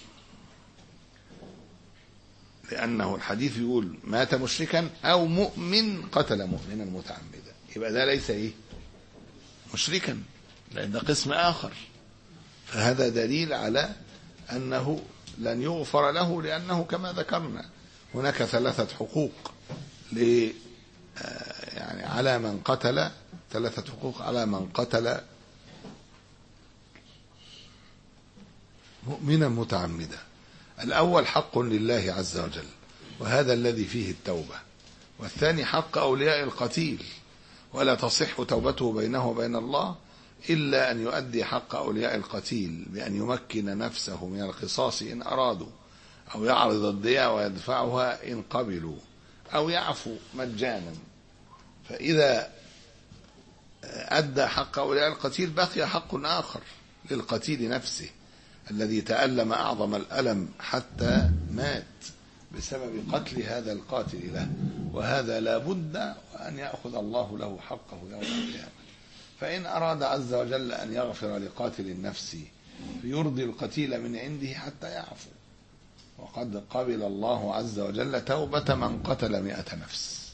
لأنه الحديث يقول مات مشركا أو مؤمن قتل مؤمنا متعمدا، يبقى ده ليس إيه مشركا، لأن ده قسم آخر. فهذا دليل على أنه لن يغفر له، لأنه كما ذكرنا هناك ثلاثة حقوق ل يعني على من قتل، ثلاثة حقوق على من قتل مؤمنا متعمدا. الأول حق لله عز وجل، وهذا الذي فيه التوبة. والثاني حق أولياء القتيل، ولا تصح توبته بينه وبين الله إلا أن يؤدي حق أولياء القتيل بأن يمكن نفسه من القصاص إن أرادوا، أو يعرض الدية ويدفعها إن قبلوا، أو يعفو مجانا. فإذا أدى حق أولياء القتيل بقي حق آخر للقتيل نفسه الذي تألم أعظم الألم حتى مات بسبب قتل هذا القاتل له، وهذا لا بد وأن يأخذ الله له حقه يوم القيامة. فإن أراد عز وجل أن يغفر لقاتل النفس فيرضي القتيل من عنده حتى يعفو. وقد قبل الله عز وجل توبة من قتل مئة نفس،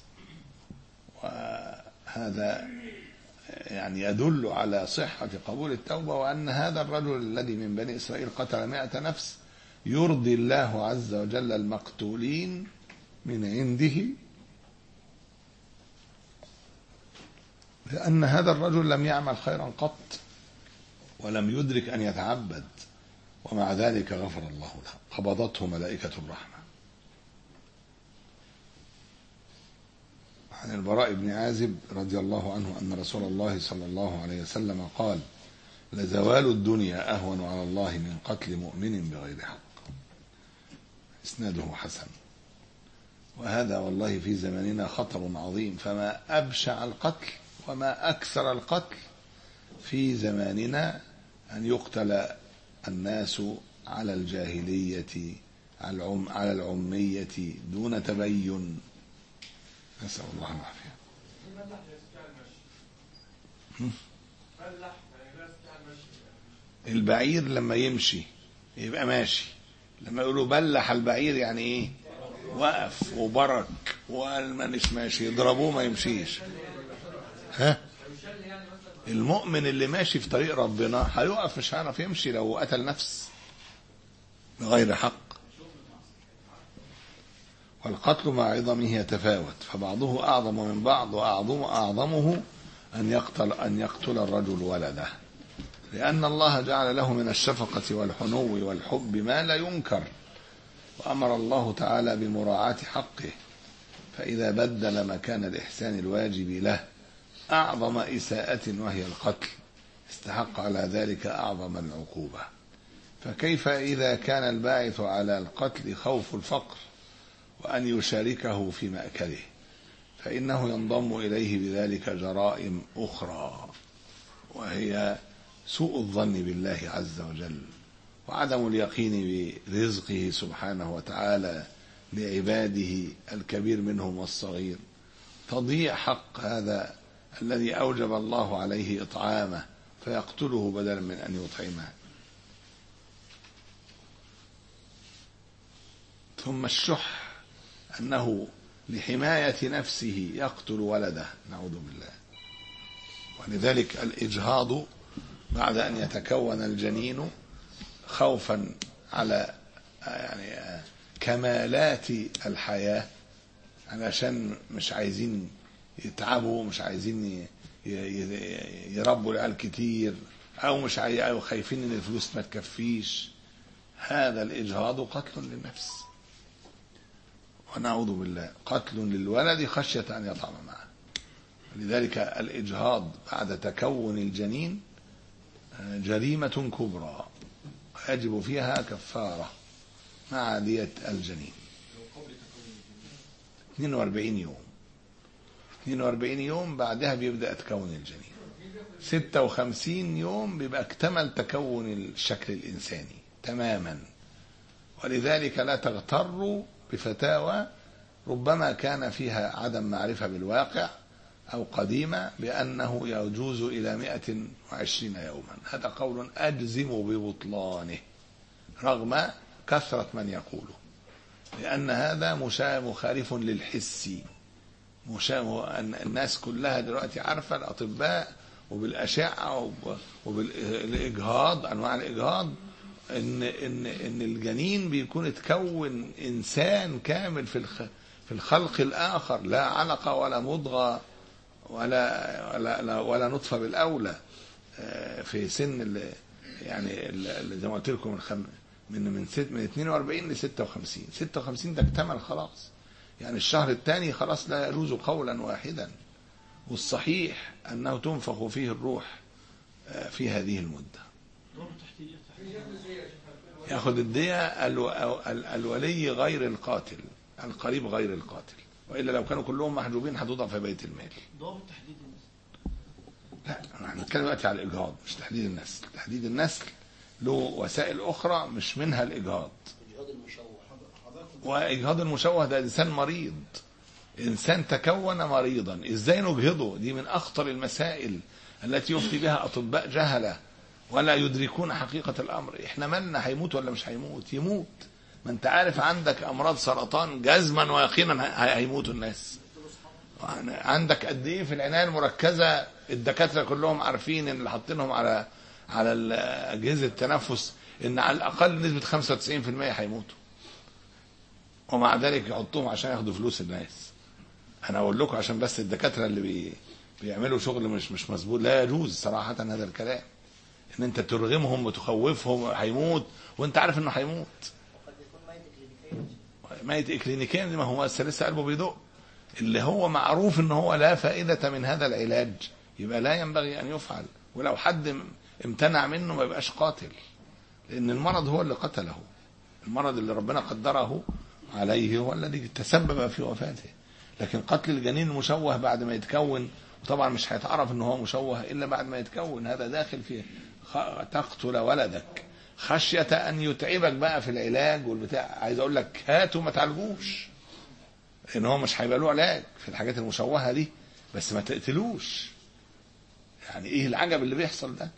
وهذا يعني يدل على صحة قبول التوبة، وأن هذا الرجل الذي من بني إسرائيل قتل مئة نفس يرضي الله عز وجل المقتولين من عنده، لأن هذا الرجل لم يعمل خيرا قط ولم يدرك أن يتعبد، ومع ذلك غفر الله له، قبضته ملائكة الرحمة. عن البراء بن عازب رضي الله عنه أن رسول الله صلى الله عليه وسلم قال: لزوال الدنيا أهون على الله من قتل مؤمن بغير حق. إسناده حسن. وهذا والله في زماننا خطر عظيم، فما أبشع القتل وما أكثر القتل في زماننا أن يقتل الناس على الجاهلية، على العمية دون تبين، نسأل الله العافية. البعير لما يمشي يبقى ماشي، لما يقولوا بلح البعير يعني ايه؟ وقف وبرك، وقال مانيش ماشي، يضربوه ما يمشيش. ها؟ المؤمن اللي ماشي في طريق ربنا هيقف، مش هيعرف يمشي لو قتل نفس بغير حق. والقتل مع عظمه يتفاوت، فبعضه أعظم من بعض، وأعظم أعظمه أن يقتل أن يقتل الرجل ولده، لأن الله جعل له من الشفقة والحنو والحب ما لا ينكر، وأمر الله تعالى بمراعاة حقه، فإذا بدل مكان الإحسان الواجب له أعظم إساءة وهي القتل استحق على ذلك أعظم العقوبة. فكيف إذا كان الباعث على القتل خوف الفقر وأن يشاركه في مأكله، فإنه ينضم إليه بذلك جرائم أخرى، وهي سوء الظن بالله عز وجل، وعدم اليقين برزقه سبحانه وتعالى لعباده الكبير منهم والصغير، تضيع حق هذا الذي أوجب الله عليه إطعامه فيقتله بدلا من أن يطعمه. ثم الشح أنه لحماية نفسه يقتل ولده، نعوذ بالله. ولذلك الإجهاض بعد أن يتكون الجنين خوفا على يعني كمالات الحياة، علشان مش عايزين يتعبوا، مش عايزين يربوا العيال كتير، أو مش عاي... أو خايفين إن الفلوس ما تكفيش. هذا الإجهاض قتل للنفس، ونعوذ بالله، قتل للولد خشية أن يطعم معه. لذلك الإجهاض بعد تكون الجنين جريمة كبرى يجب فيها كفارة مع دية الجنين. اثنين وأربعين يوم اثنين وأربعين يوم بعدها بيبدأ تكون الجنين. ستة وخمسين يوم بيبقى اكتمل تكون الشكل الإنساني تماما. ولذلك لا تغتروا بفتاوى ربما كان فيها عدم معرفة بالواقع أو قديمة بأنه يجوز إلى مئة وعشرين يوما. هذا قول أجزم ببطلانه رغم كثرة من يقوله، لأن هذا مخالف للحس. الناس كلها دلوقتي عارفة، الأطباء وبالأشعة وبالإجهاض، أنواع الإجهاض، إن إن إن الجنين بيكون اتكون إنسان كامل في في الخلق الآخر، لا علقة ولا مضغة ولا ولا ولا نطفة بالأولى، في سن يعني زي ما قلت لكم من من من من اثنين وأربعين ل ستة وخمسين. ستة وخمسين ده اكتمل خلاص، يعني الشهر الثاني خلاص لا يجوز قولا واحدا. والصحيح أنه تنفخ فيه الروح في هذه المدة. يأخذ الدية الولي غير القاتل، القريب غير القاتل، وإلا لو كانوا كلهم محجوبين هتوضع في بيت المال. ضابط تحديد النسل؟ لا، احنا بنتكلم دلوقتي على الإجهاض مش تحديد النسل. تحديد النسل له وسائل أخرى مش منها الإجهاض. إجهاض المشوه، وإجهاض المشوه ده إنسان مريض، إنسان تكون مريضا، إزاي نجهضه؟ دي من أخطر المسائل التي يفتي بها أطباء جهلة ولا يدركون حقيقة الأمر. إحنا مالنا، هيموت ولا مش هيموت؟ يموت. ما أنت عارف عندك أمراض سرطان جزما ويقينا هيموتوا الناس. عندك قد إيه في العناية المركزة الدكاترة كلهم عارفين إن اللي حاطينهم على على أجهزة التنفس إن على الأقل نسبة خمسة وتسعين بالمئة هيموتوا، ومع ذلك يحطوهم عشان ياخدوا فلوس الناس. أنا أقول لكم عشان بس الدكاترة اللي بي بيعملوا شغل مش مش مظبوط، لا يجوز صراحة هذا الكلام، إن أنت ترغمهم وتخوفهم هيموت وأنت عارف إنه هيموت. قد يكون ميت إكلينيكيا. ميت إكلينيكيا ما هو لسه قلبه بيدق، اللي هو معروف إن هو لا فائدة من هذا العلاج، يبقى لا ينبغي أن يفعل. ولو حد امتنع منه ما يبقاش قاتل، لأن المرض هو اللي قتله. المرض اللي ربنا قدره عليه هو الذي تسبب في وفاته. لكن قتل الجنين المشوه بعد ما يتكون، وطبعا مش هيتعرف ان هو مشوه الا بعد ما يتكون، هذا داخل فيه تقتل ولدك خشية ان يتعبك بقى في العلاج والبتاع. عايز اقول لك هاتوا ما تعالجوش، ان هو مش هيبقى له علاج في الحاجات المشوهة دي، بس ما تقتلوش. يعني ايه العجب اللي بيحصل ده؟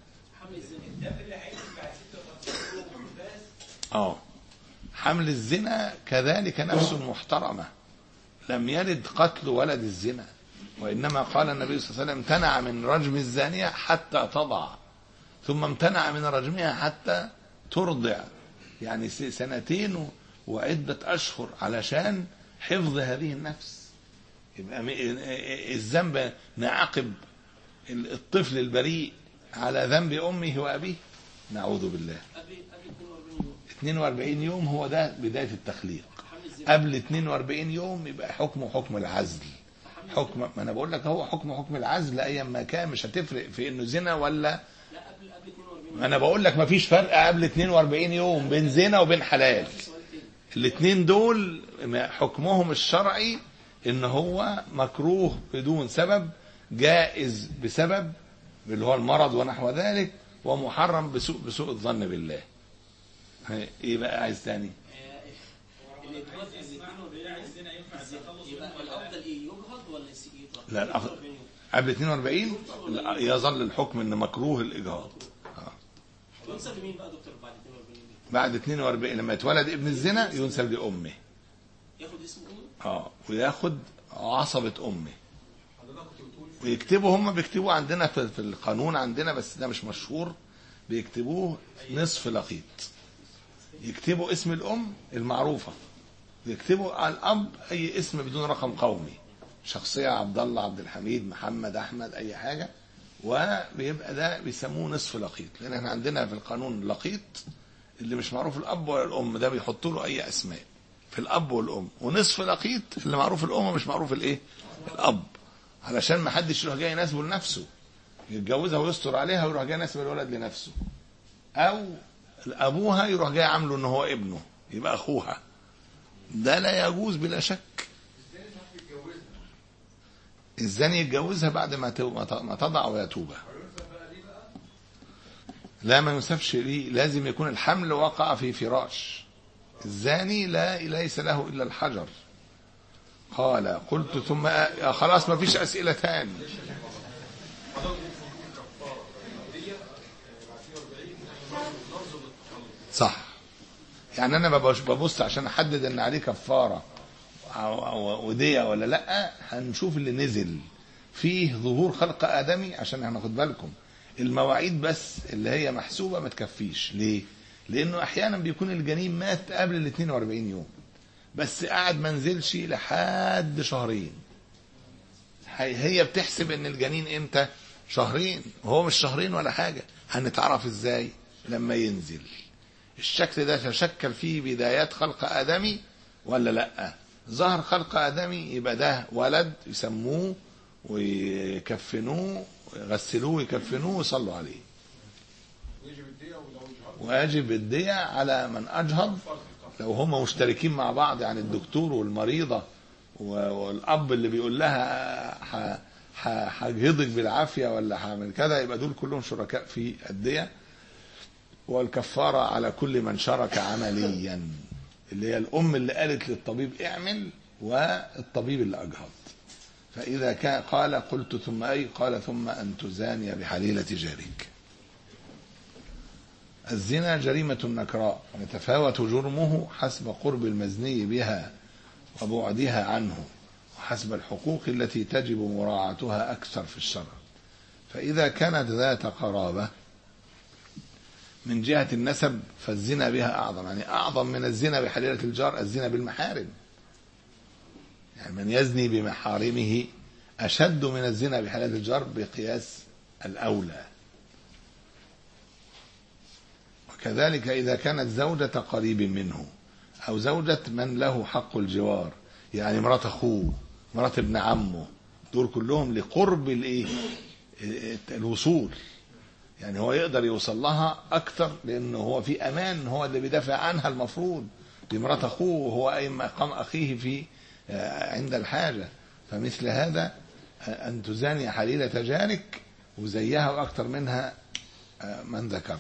اه حمل الزنا كذلك نفس محترمة، لم يرد قتل ولد الزنا، وإنما قال النبي صلى الله عليه وسلم امتنع من رجم الزانية حتى تضع، ثم امتنع من رجمها حتى ترضع، يعني سنتين وعدة أشهر علشان حفظ هذه النفس. يبقى الذنب نعاقب الطفل البريء على ذنب أمه وأبيه، نعوذ بالله. اثنين وأربعين يوم هو ده بداية التخليق. قبل اثنين وأربعين يوم يبقى حكمه حكم العزل. حكم ما انا بقول لك هو حكم حكم العزل ايا ما كان، مش هتفرق في انه زنا ولا لا. قبل قبل اثنين وأربعين انا بقول لك ما فيش فرق قبل اثنين وأربعين يوم بين زنا وبين حلال. الاثنين دول حكمهم الشرعي ان هو مكروه بدون سبب، جائز بسبب اللي هو المرض ونحو ذلك، ومحرم بسوء بسوء الظن بالله. ايه بقى عايز تاني؟ لا الأفضل قبل اثنين وأربعين يظل الحكم ان مكروه الاجهاض. ينسب لمين بقى دكتور بعد اثنين وأربعين؟ بعد اثنين وأربعين لما يتولد ابن الزنا ينسب لامه، اسم امه اه وياخد عصبة امه ويكتبوا. هم بيكتبوا عندنا في في القانون عندنا، بس ده مش مشهور، بيكتبوه نصف لقيط. يكتبوا اسم الام المعروفة، يكتبوا على الاب اي اسم بدون رقم قومي، شخصية عبد الله، عبد الحميد، محمد، احمد، اي حاجة، وبيبقى ده بيسموه نصف لقيط. لان احنا عندنا في القانون لقيط اللي مش معروف الاب ولا الام ده بيحطوا له اي اسماء في الاب والام، ونصف لقيط اللي معروف الام مش معروف الايه الاب، علشان ما حدش يروح جاي يناسبه لنفسه، يتجوزها ويستر عليها ويروح جاي يناسب الولد لنفسه، او ابوها يروح جاي عامله ان هو ابنه يبقى اخوها. ده لا يجوز بلا شك. الزاني يتجوزها بعد ما ما تضع ويتوبها. لا ما ينسفش ليه، لازم يكون الحمل وقع في فراش. الزاني لا ليس له الا الحجر. قال قلت ثم أ... خلاص ما فيش اسئله تاني. صح، يعني انا ببص عشان احدد ان عليه كفاره او وديه ولا لا. هنشوف اللي نزل فيه ظهور خلق ادمي، عشان هناخد بالكم المواعيد بس اللي هي محسوبه ما تكفيش. ليه؟ لانه احيانا بيكون الجنين مات قبل ال اثنين وأربعين يوم، بس قاعد ما نزلش لحد شهرين. هي بتحسب ان الجنين امتى؟ شهرين، وهو مش شهرين ولا حاجه. هنتعرف ازاي؟ لما ينزل الشكل ده تشكل فيه بدايات خلق آدمي ولا لا. ظهر خلق آدمي يبقى ده ولد، يسموه ويكفنوه ويغسلوه ويكفنوه ويصلوا عليه. واجب الدية على من أجهض لو هم مشتركين مع بعض، يعني الدكتور والمريضة والأب اللي بيقول لها هجهضك بالعافية ولا هعمل كذا، يبقى دول كلهم شركاء في الدية. والكفارة على كل من شارك عمليا، اللي هي الأم اللي قالت للطبيب اعمل والطبيب اللي أجهض. فإذا كان قال قلت ثم أي قال ثم أن تزاني بحليلة جارك. الزنا جريمة نكراء يتفاوت جرمه حسب قرب المزني بها وبعدها عنه، وحسب الحقوق التي تجب مراعاتها أكثر في الشرع. فإذا كانت ذات قرابة من جهة النسب فالزنا بها أعظم، يعني أعظم من الزنا بحليلة الجار الزنا بالمحارم. يعني من يزني بمحارمه أشد من الزنا بحليلة الجار بقياس الأولى. وكذلك إذا كانت زوجة قريب منه أو زوجة من له حق الجوار، يعني مرات أخوه، مرات ابن عمه، دول كلهم لقرب الإيه؟ الوصول، يعني هو يقدر يوصل لها أكثر لأنه هو في أمان، هو اللي بيدافع عنها المفروض. دي مرات أخوه وهو أي مقام أخيه في عند الحاجة. فمثل هذا أن تزاني حليلة جارك وزيها وأكثر منها من ذكرنا.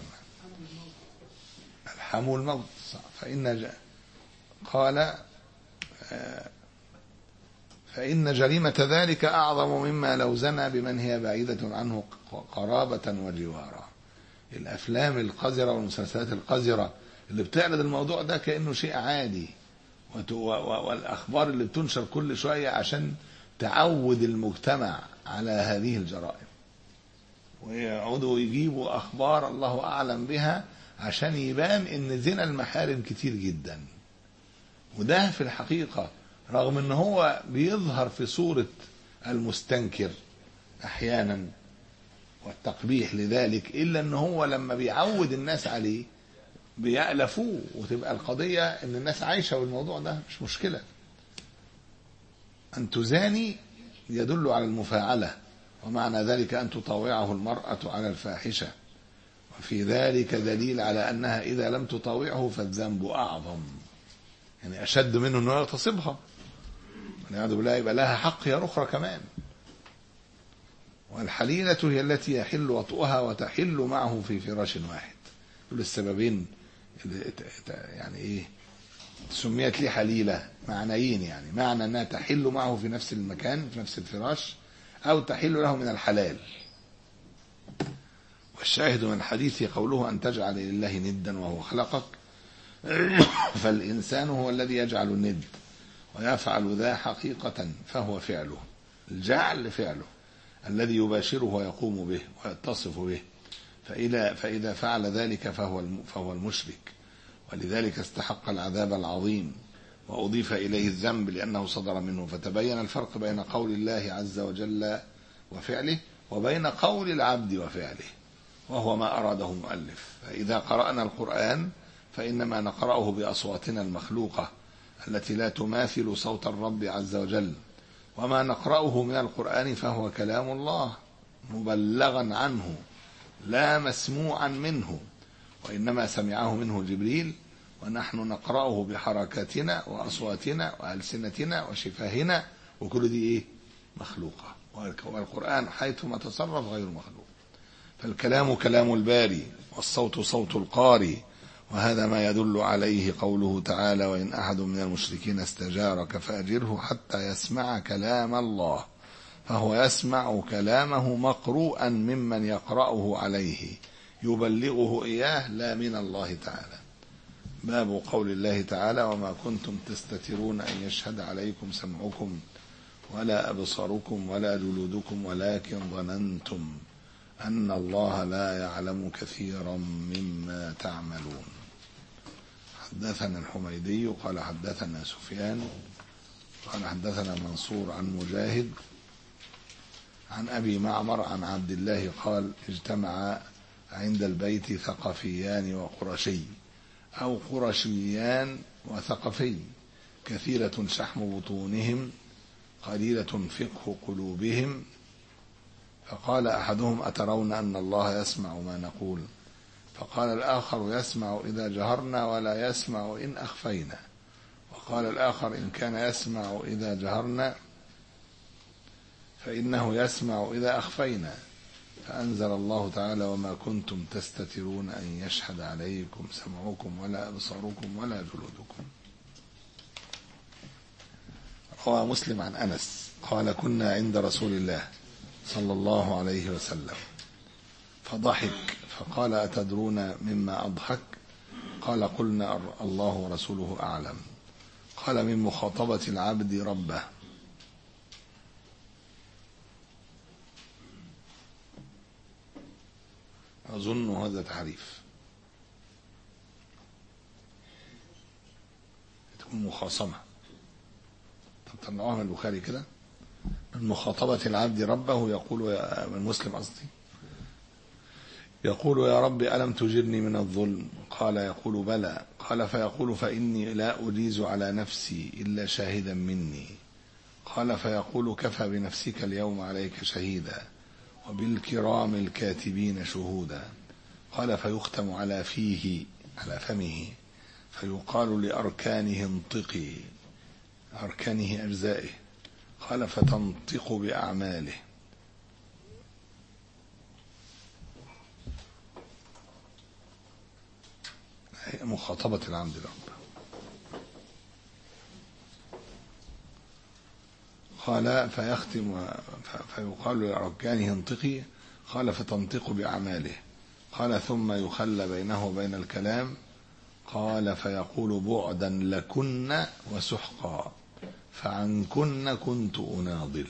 الحمو الموت. فإن قال فإن جريمة ذلك أعظم مما لو زنى بمن هي بعيدة عنه قرابة وجوارا. الأفلام القذرة والمسلسلات القذرة اللي بتعرض الموضوع ده كأنه شيء عادي، والأخبار اللي بتنشر كل شوية عشان تعود المجتمع على هذه الجرائم، ويقعدوا يجيبوا أخبار الله أعلم بها عشان يبان إن زنا المحارم كتير جدا. وده في الحقيقة رغم ان هو بيظهر في صورة المستنكر احيانا والتقبيح لذلك، الا ان هو لما بيعود الناس عليه بيألفوه، وتبقى القضية ان الناس عايشة والموضوع ده مش مشكلة. ان تزاني يدل على المفاعلة، ومعنى ذلك ان تطاوعه المرأة على الفاحشة، وفي ذلك دليل على انها اذا لم تطاوعه فالذنب اعظم، يعني اشد منه انه يغتصبها، والعياذ بالله يبقى لها حق هي اخرى كمان. والحليلة هي التي يحل وطئها وتحل معه في فراش واحد. كل السببين يعني ايه سميت لي حليلة معنيين، يعني معنى انها تحل معه في نفس المكان في نفس الفراش، او تحل له من الحلال. والشاهد من الحديث قوله ان تجعل لله ندا وهو خلقك، فالإنسان هو الذي يجعل الند، ويفعل ذا حقيقة فهو فعله، الجعل فعله الذي يباشره ويقوم به ويتصف به، فإذا, فإذا فعل ذلك فهو فهو المشرك، ولذلك استحق العذاب العظيم وأضيف إليه الذنب لأنه صدر منه. فتبين الفرق بين قول الله عز وجل وفعله وبين قول العبد وفعله، وهو ما أراده المؤلف. فإذا قرأنا القرآن فإنما نقرأه بأصواتنا المخلوقة التي لا تماثل صوت الرب عز وجل، وما نقرأه من القرآن فهو كلام الله مبلغا عنه لا مسموعا منه، وإنما سمعه منه جبريل، ونحن نقرأه بحركاتنا وأصواتنا وألسنتنا وشفاهنا، وكل دي إيه؟ مخلوقة. والقرآن حيثما تصرف غير مخلوق. فالكلام كلام الباري والصوت صوت القاري، وهذا ما يدل عليه قوله تعالى: وإن أحد من المشركين استجارك فأجره حتى يسمع كلام الله، فهو يسمع كلامه مقروءا ممن يقرأه عليه يبلغه إياه لا من الله تعالى. باب قول الله تعالى: وما كنتم تستترون أن يشهد عليكم سمعكم ولا أبصاركم ولا جلودكم ولكن ظننتم أن الله لا يعلم كثيرا مما تعملون. حدثنا الحميدي قال حدثنا سفيان قال حدثنا منصور عن مجاهد عن أبي معمر عن عبد الله قال: اجتمع عند البيت ثقفيان وقرشي، أو قرشيان وثقفي، كثيرة شحم بطونهم قليلة فقه قلوبهم. فقال أحدهم: أترون أن الله يسمع ما نقول؟ فقال الآخر: يسمع إذا جهرنا ولا يسمع إن أخفينا. وقال الآخر: إن كان يسمع إذا جهرنا فإنه يسمع إذا أخفينا. فأنزل الله تعالى: وما كنتم تستترون أن يشهد عليكم سمعكم ولا أبصاركم ولا جلودكم. روى مسلم عن أنس قال: كنا عند رسول الله صلى الله عليه وسلم فضحك فقال: أتدرون مما أضحك؟ قال: قلنا الله ورسوله أعلم. قال: من مخاطبة العبد ربه. أظن هذا تحريف، تكون مخاصمة. طب طلعوها من البخاري كده: من مخاطبة العبد ربه يقول يا من مسلم قصدي يقول: يا رب ألم تجرني من الظلم؟ قال: يقول: بلى. قال: فيقول: فإني لا أجيز على نفسي إلا شاهدا مني. قال: فيقول: كفى بنفسك اليوم عليك شهيدا وبالكرام الكاتبين شهودا. قال: فيختم على فيه على فمه فيقال لأركانه انطقي، أركانه أجزائه. قال: فتنطق بأعماله. مخاطبة العبد ربه. قال: فيختم فيقال لأركانه انطقي. قال: فتنطق بأعماله. قال: ثم يخلى بينه وبين الكلام. قال: فيقول: بعدا لكن وسحقا فعنكن كنت أناضل.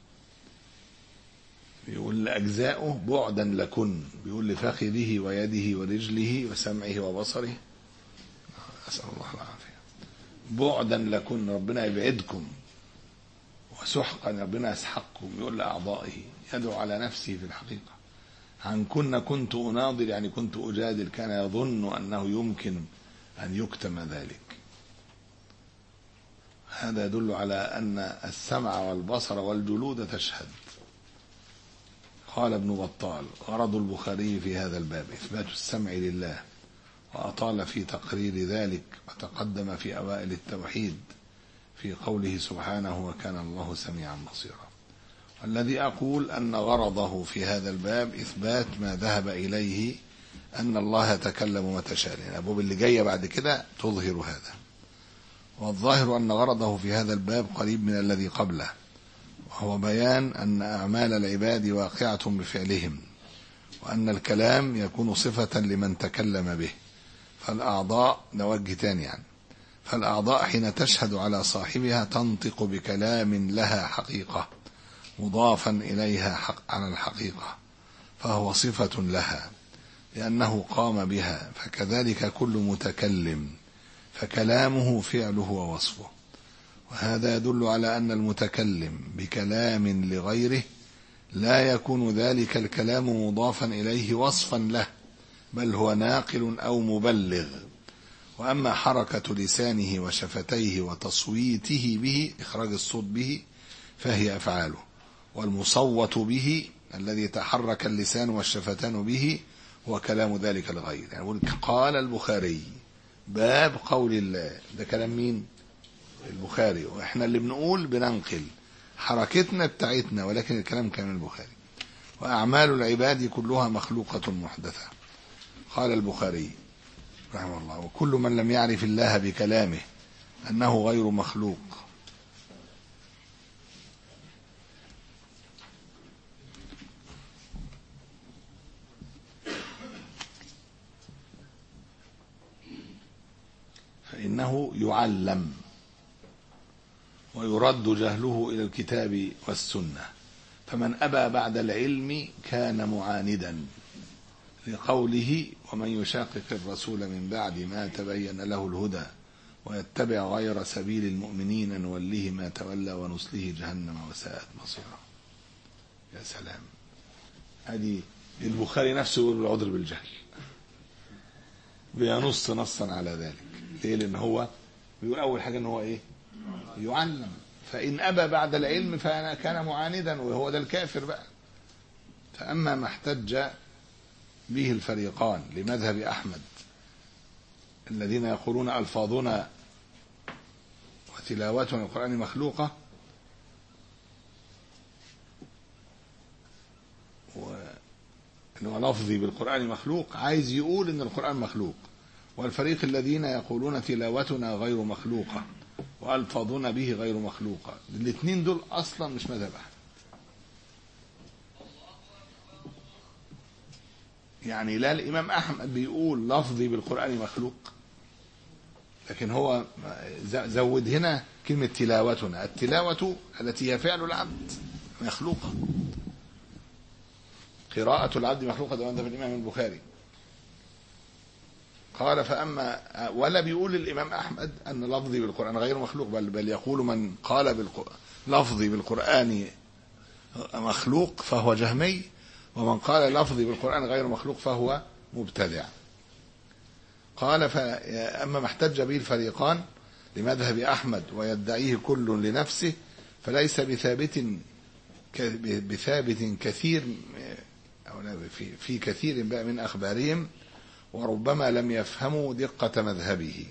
بيقول لأجزائه: بعدا لكن، بيقول لفخذه ويده ورجله وسمعه وبصره، أسأل الله العافية. بعدا لكن، ربنا يبعدكم، وسحقا ربنا يسحقكم، يقول لأعضائه، يدعو على نفسه في الحقيقة. عنكن كنت أناضل يعني كنت أجادل، كان يظن أنه يمكن أن يكتم ذلك. هذا يدل على أن السمع والبصر والجلود تشهد. قال ابن بطال: غرض البخاري في هذا الباب إثبات السمع لله، وأطال في تقرير ذلك، وتقدم في أوائل التوحيد في قوله سبحانه: وكان الله سميعا بصيرا. والذي أقول أن غرضه في هذا الباب إثبات ما ذهب إليه أن الله يتكلم متى شاء. الأبواب اللي جاية بعد كده تظهر هذا. والظاهر أن غرضه في هذا الباب قريب من الذي قبله، وهو بيان أن أعمال العباد واقعة بفعلهم، وأن الكلام يكون صفة لمن تكلم به. فالأعضاء ده وجه تاني يعني. فالأعضاء حين تشهد على صاحبها تنطق بكلام لها حقيقة مضافا إليها حق على الحقيقة، فهو صفة لها لأنه قام بها، فكذلك كل متكلم فكلامه فعله ووصفه. وهذا يدل على أن المتكلم بكلام لغيره لا يكون ذلك الكلام مضافا إليه وصفا له، بل هو ناقل أو مبلغ. وأما حركة لسانه وشفتيه وتصويته به، إخراج الصوت به، فهي أفعاله. والمصوت به الذي تحرك اللسان والشفتان به هو كلام ذلك الغير. يعني يقول قال البخاري باب قول الله، ده كلام مين؟ البخاري. وإحنا اللي بنقول بننقل حركتنا بتاعتنا، ولكن الكلام كان البخاري. وأعمال العباد كلها مخلوقة محدثة. قال البخاري رحمه الله: وكل من لم يعرف الله بكلامه أنه غير مخلوق فإنه يعلم ويرد جهله إلى الكتاب والسنة. فمن أبى بعد العلم كان معاندا لقوله: ومن يشاقق الرسول من بعد ما تبين له الهدى ويتبع غير سبيل المؤمنين نوله ما تولى ونصله جهنم وساءت مصيرا. يا سلام، هذه البخاري نفسه يقول العذر بالجهل، بينص نصا على ذلك. ليه؟ لأن هو بيقول أول حاجة إن هو إيه؟ يعلم. فإن أبى بعد العلم فكان معاندا، وهو ده الكافر بقى. فأما ما احتج به الفريقان لمذهب أحمد الذين يقولون ألفاظنا وتلاوتنا القرآن مخلوقة، وإنه لفظي بالقرآن مخلوق، عايز يقول إن القرآن مخلوق. والفريق الذين يقولون تلاوتنا غير مخلوقة وألفاظنا به غير مخلوقة، الاثنين دول أصلا مش مذهب أحمد. يعني لا الإمام أحمد بيقول لفظي بالقرآن مخلوق، لكن هو زود هنا كلمة تلاوتنا. التلاوة التي هي فعل العبد مخلوقة، قراءة العبد مخلوقة، ده في الإمام البخاري. قال فأما ولا بيقول الإمام أحمد أن لفظي بالقرآن غير مخلوق، بل, بل يقول من قال لفظي بالقرآن مخلوق فهو جهمي، ومن قال لفظي بالقرآن غير مخلوق فهو مبتدع. قال فأما ما احتج به الفريقان لمذهب أحمد ويدعيه كل لنفسه فليس بثابت بثابت كثير أو في, في كثير من أخبارهم، وربما لم يفهموا دقة مذهبه.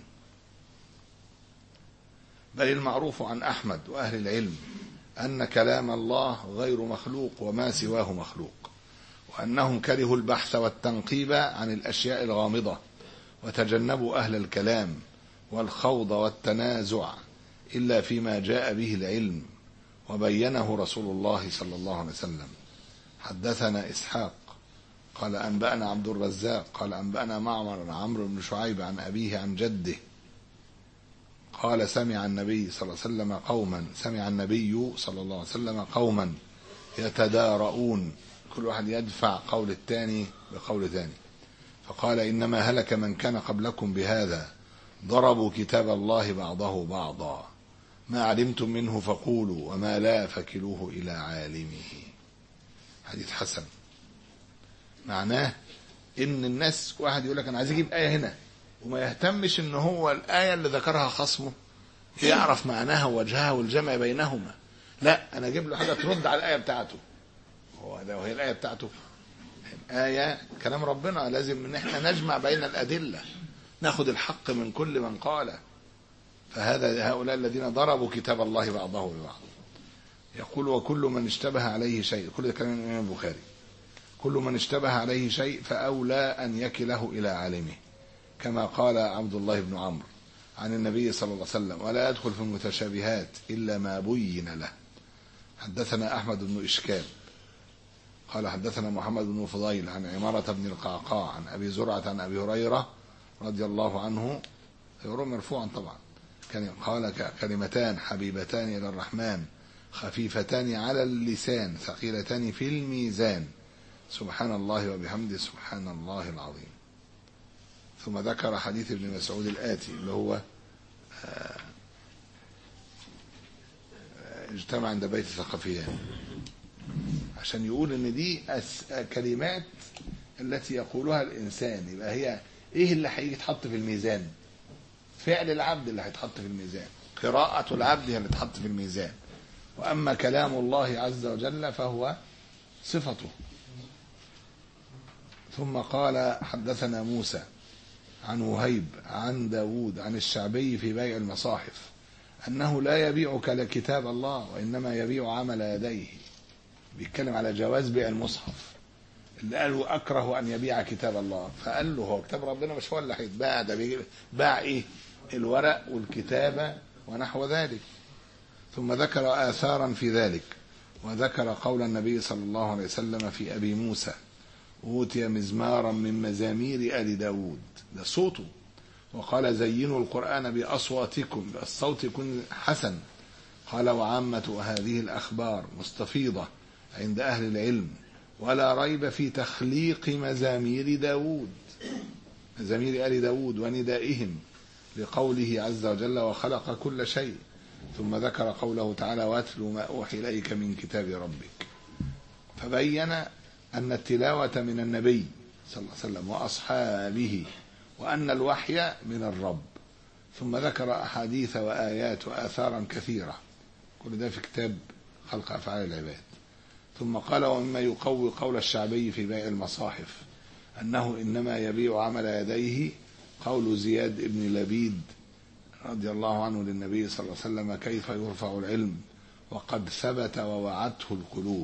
بل المعروف عن أحمد وأهل العلم أن كلام الله غير مخلوق وما سواه مخلوق، وأنهم كرهوا البحث والتنقيب عن الأشياء الغامضة، وتجنبوا أهل الكلام والخوض والتنازع إلا فيما جاء به العلم وبينه رسول الله صلى الله عليه وسلم. حدثنا إسحاق قال أنبأنا عبد الرزاق قال أنبأنا معمر عمرو بن شعيب عن أبيه عن جده قال سمع النبي صلى الله عليه وسلم قوما سمع النبي صلى الله عليه وسلم قوما يتدارؤون، كل واحد يدفع قول الثاني بقول ثاني، فقال إنما هلك من كان قبلكم بهذا، ضربوا كتاب الله بعضه بعضا، ما علمتم منه فقولوا وما لا فكلوه إلى عالمه. حديث حسن. معناه ان الناس واحد يقول لك انا عايز اجيب آية هنا وما يهتمش ان هو الآية اللي ذكرها خصمه يعرف معناها ووجهها والجمع بينهما، لا انا اجيب له حاجة ترد على الآية بتاعته. هو ده وهي الآية بتاعته آية كلام ربنا، لازم ان احنا نجمع بين الأدلة، ناخد الحق من كل من قال. فهذا هؤلاء الذين ضربوا كتاب الله بعضه ببعض. يقول وكل من اشتبه عليه شيء، كل ده كلام الإمام البخاري، كل من اشتبه عليه شيء فأولى أن يكله إلى عالمه، كما قال عبد الله بن عمرو عن النبي صلى الله عليه وسلم: ولا يدخل في المتشابهات إلا ما بين له. حدثنا أحمد بن إشكال قال حدثنا محمد بن فضيل عن عمارة بن القعقاع عن أبي زرعة عن أبي هريرة رضي الله عنه، يروى مرفوعا طبعا، قال كلمتان حبيبتان إلى الرحمن خفيفتان على اللسان ثقيلتان في الميزان سبحان الله وبحمده سبحان الله العظيم. ثم ذكر حديث ابن مسعود الآتي اللي هو اجتمع عند بيت ثقفيان، عشان يقول ان دي كلمات التي يقولها الإنسان. يبقى هي ايه اللي هيجي يتحط في الميزان؟ فعل العبد اللي هيتحط في الميزان، قراءة العبد هي اللي تحط في الميزان، وأما كلام الله عز وجل فهو صفته. ثم قال حدثنا موسى عن وهيب عن داود عن الشعبي في بيع المصاحف أنه لا يبيع كتاب الله وإنما يبيع عمل يديه. بيتكلم على جواز بيع المصحف، اللي قالوا أكره أن يبيع كتاب الله، فقال له هو كتاب ربنا مش هو اللي هيتباع، ده باع إيه؟ الورق والكتابة ونحو ذلك. ثم ذكر آثارا في ذلك، وذكر قول النبي صلى الله عليه وسلم في أبي موسى أوتي مزمارا من مزامير آل داود، ده صوته، وقال زينوا القرآن بأصواتكم، الصوت يكون حسن. قال وعامة هذه الأخبار مستفيضة عند أهل العلم، ولا ريب في تخليق مزامير داود، مزامير آل داود وندائهم، لقوله عز وجل وخلق كل شيء. ثم ذكر قوله تعالى واتل ما أوحي إليك من كتاب ربك، فبين أن التلاوة من النبي صلى الله عليه وسلم وأصحابه، وأن الوحي من الرب. ثم ذكر أحاديث وآيات وآثارا كثيرة، كل ده في كتاب خلق أفعال العباد. ثم قال ومما يقوي قول الشعبي في بيع المصاحف أنه إنما يبيع عمل يديه قول زياد بن لبيد رضي الله عنه للنبي صلى الله عليه وسلم كيف يرفع العلم وقد ثبت ووعته القلوب.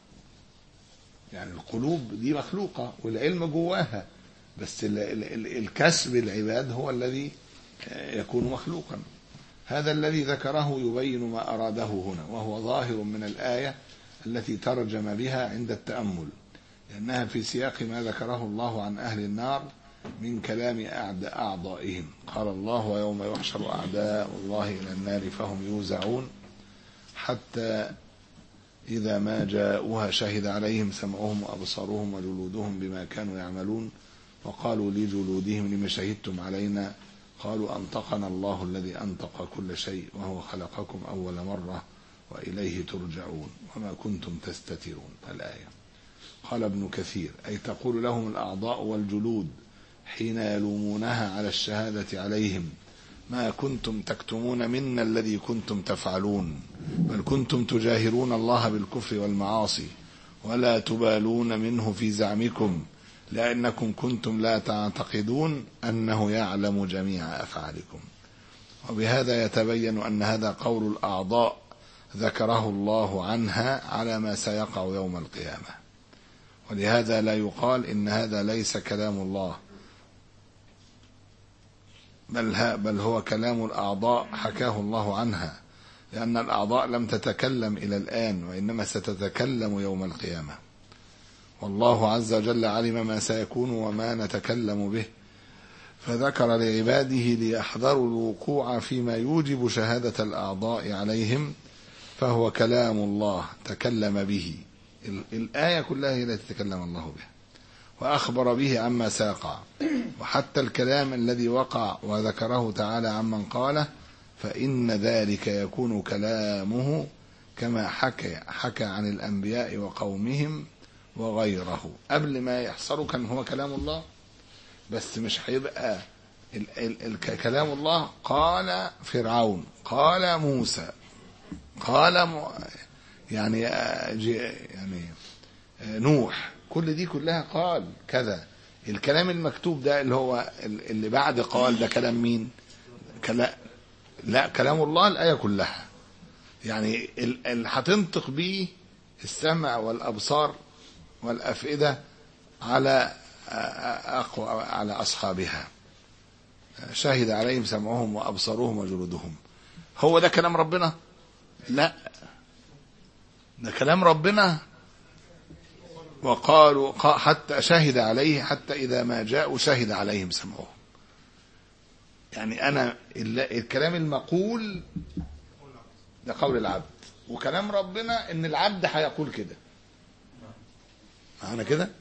يعني القلوب دي مخلوقة والعلم جواها، بس الكسب العباد هو الذي يكون مخلوقا. هذا الذي ذكره يبين ما أراده هنا، وهو ظاهر من الآية التي ترجم بها عند التأمل، لأنها في سياق ما ذكره الله عن أهل النار من كلام أعضائهم. قال الله ويوم يحشر أعداء الله إلى النار فهم يوزعون حتى إذا ما جاءوها شهد عليهم سمعهم وأبصارهم وجلودهم بما كانوا يعملون وقالوا لجلودهم لما شهدتم علينا قالوا أنطقنا الله الذي أنطق كل شيء وهو خلقكم أول مرة وإليه ترجعون وما كنتم تستترون. الآية. قال ابن كثير أي تقول لهم الأعضاء والجلود حين يلومونها على الشهادة عليهم ما كنتم تكتمون منا الذي كنتم تفعلون بل كنتم تجاهرون الله بالكفر والمعاصي ولا تبالون منه في زعمكم لأنكم كنتم لا تعتقدون أنه يعلم جميع أفعالكم. وبهذا يتبين أن هذا قول الأعضاء ذكره الله عنها على ما سيقع يوم القيامة، ولهذا لا يقال إن هذا ليس كلام الله بل, بل هو كلام الأعضاء حكاه الله عنها، لأن الأعضاء لم تتكلم إلى الآن وإنما ستتكلم يوم القيامة، والله عز وجل علم ما سيكون وما نتكلم به فذكر لعباده ليحذروا الوقوع فيما يوجب شهادة الأعضاء عليهم فهو كلام الله تكلم به. الآية كلها هي التي تكلم الله بها وأخبر به عما سيقع، وحتى الكلام الذي وقع وذكره تعالى عمن قاله فإن ذلك يكون كلامه كما حكى, حكى عن الأنبياء وقومهم وغيره. قبل ما يحصلوا كان هو كلام الله، بس مش هيبقى كلام الله. قال فرعون، قال موسى، قال م... يعني يعني نوح، كل دي كلها قال كذا. الكلام المكتوب ده اللي هو اللي بعد قال ده كلام مين؟ كلا... لا كلام الله الآية كلها، يعني اللي هتنطق به السمع والأبصار والأفئدة على أقوى على أصحابها شهد عليهم سمعهم وأبصارهم وجلودهم. هو ده كلام ربنا؟ لا، ده كلام ربنا. وقالوا حتى شهد عليه حتى إذا ما جاءوا شهد عليهم سمعهم، يعني أنا الكلام المقول ده قول العبد، وكلام ربنا إن العبد هيقول كده. معنى كده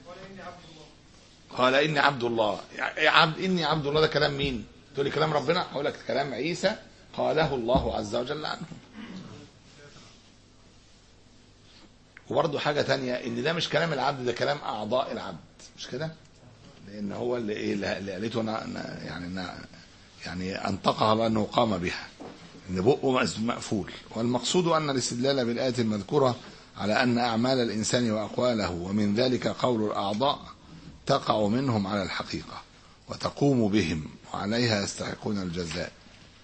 قال إني عبد الله، يعني عبد إني عبد الله ده كلام مين؟ تقول لي كلام ربنا، أقول لك كلام عيسى قاله الله عز وجل عنه. وبرضه حاجة تانية، إن ده مش كلام العبد، ده كلام أعضاء العبد، مش كده؟ لأن هو اللي إيه اللي قالته أنا يعني أنا يعني أنطقها لأنه قام بها، إن بقه مقفول. والمقصود أن الاستدلال بالآية المذكورة على أن أعمال الإنسان وأقواله ومن ذلك قول الأعضاء تقع منهم على الحقيقة وتقوم بهم وعليها يستحقون الجزاء.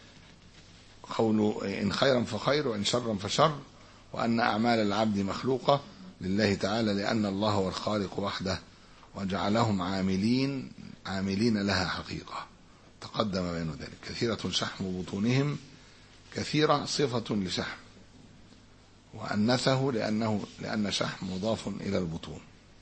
قوله إن خيرا فخير وإن شرا فشر، وأن أعمال العبد مخلوقة لله تعالى لأن الله هو الخالق وحده وجعلهم عاملين عاملين لها حقيقة، تقدم بين ذلك. كثيرة شحم بطونهم، كثيرة صفة لشحم، وأنثه لأنه لأن شحم مضاف إلى البطون،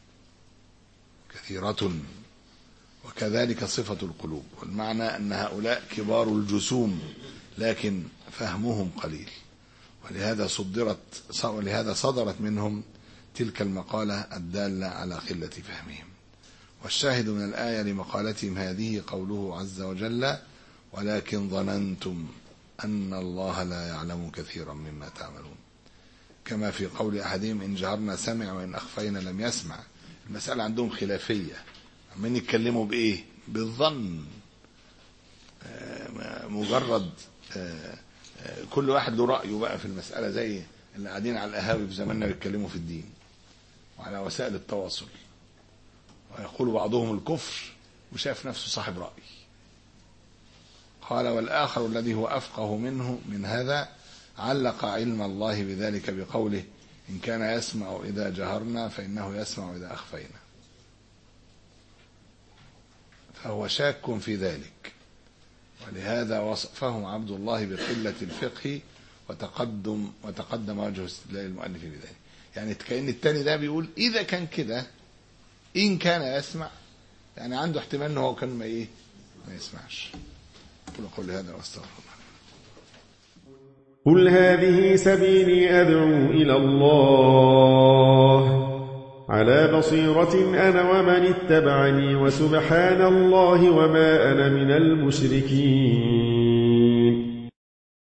كثيرة. وكذلك صفة القلوب، والمعنى أن هؤلاء كبار الجسوم لكن فهمهم قليل، ولهذا صدرت ولهذا صدرت منهم تلك المقالة الدالة على قلة فهمهم. والشاهد من الآية لمقالتهم هذه قوله عز وجل ولكن ظننتم أن الله لا يعلم كثيرا مما تعملون، كما في قول أحدهم إن جهرنا سمع وإن أخفينا لم يسمع. المسألة عندهم خلافية، عمالين يتكلموا بإيه؟ بالظن، مجرد كل واحد له رأيه بقى في المسألة، زي اللي قاعدين على القهاوي في زماننا بيتكلموا في الدين وعلى وسائل التواصل، ويقول بعضهم الكفر وشاف نفسه صاحب رأي. قال والآخر الذي هو أفقه منه من هذا علق علم الله بذلك بقوله إن كان يسمع إذا جهرنا فإنه يسمع إذا أخفينا، فهو شاك في ذلك، ولهذا وصفهم عبد الله بقلة الفقه وتقدم وتقدم وجه استدلال المؤلف بذلك. يعني كأن التاني ده بيقول إذا كان كده إن كان يسمع، يعني عنده احتمال أنه هو كان ما إيه ما يسمعش. قل قل هذا واستغفر الله. قل هذه سبيلي أدعو إلى الله على بصيرة أنا ومن اتبعني وسبحان الله وما أنا من المشركين.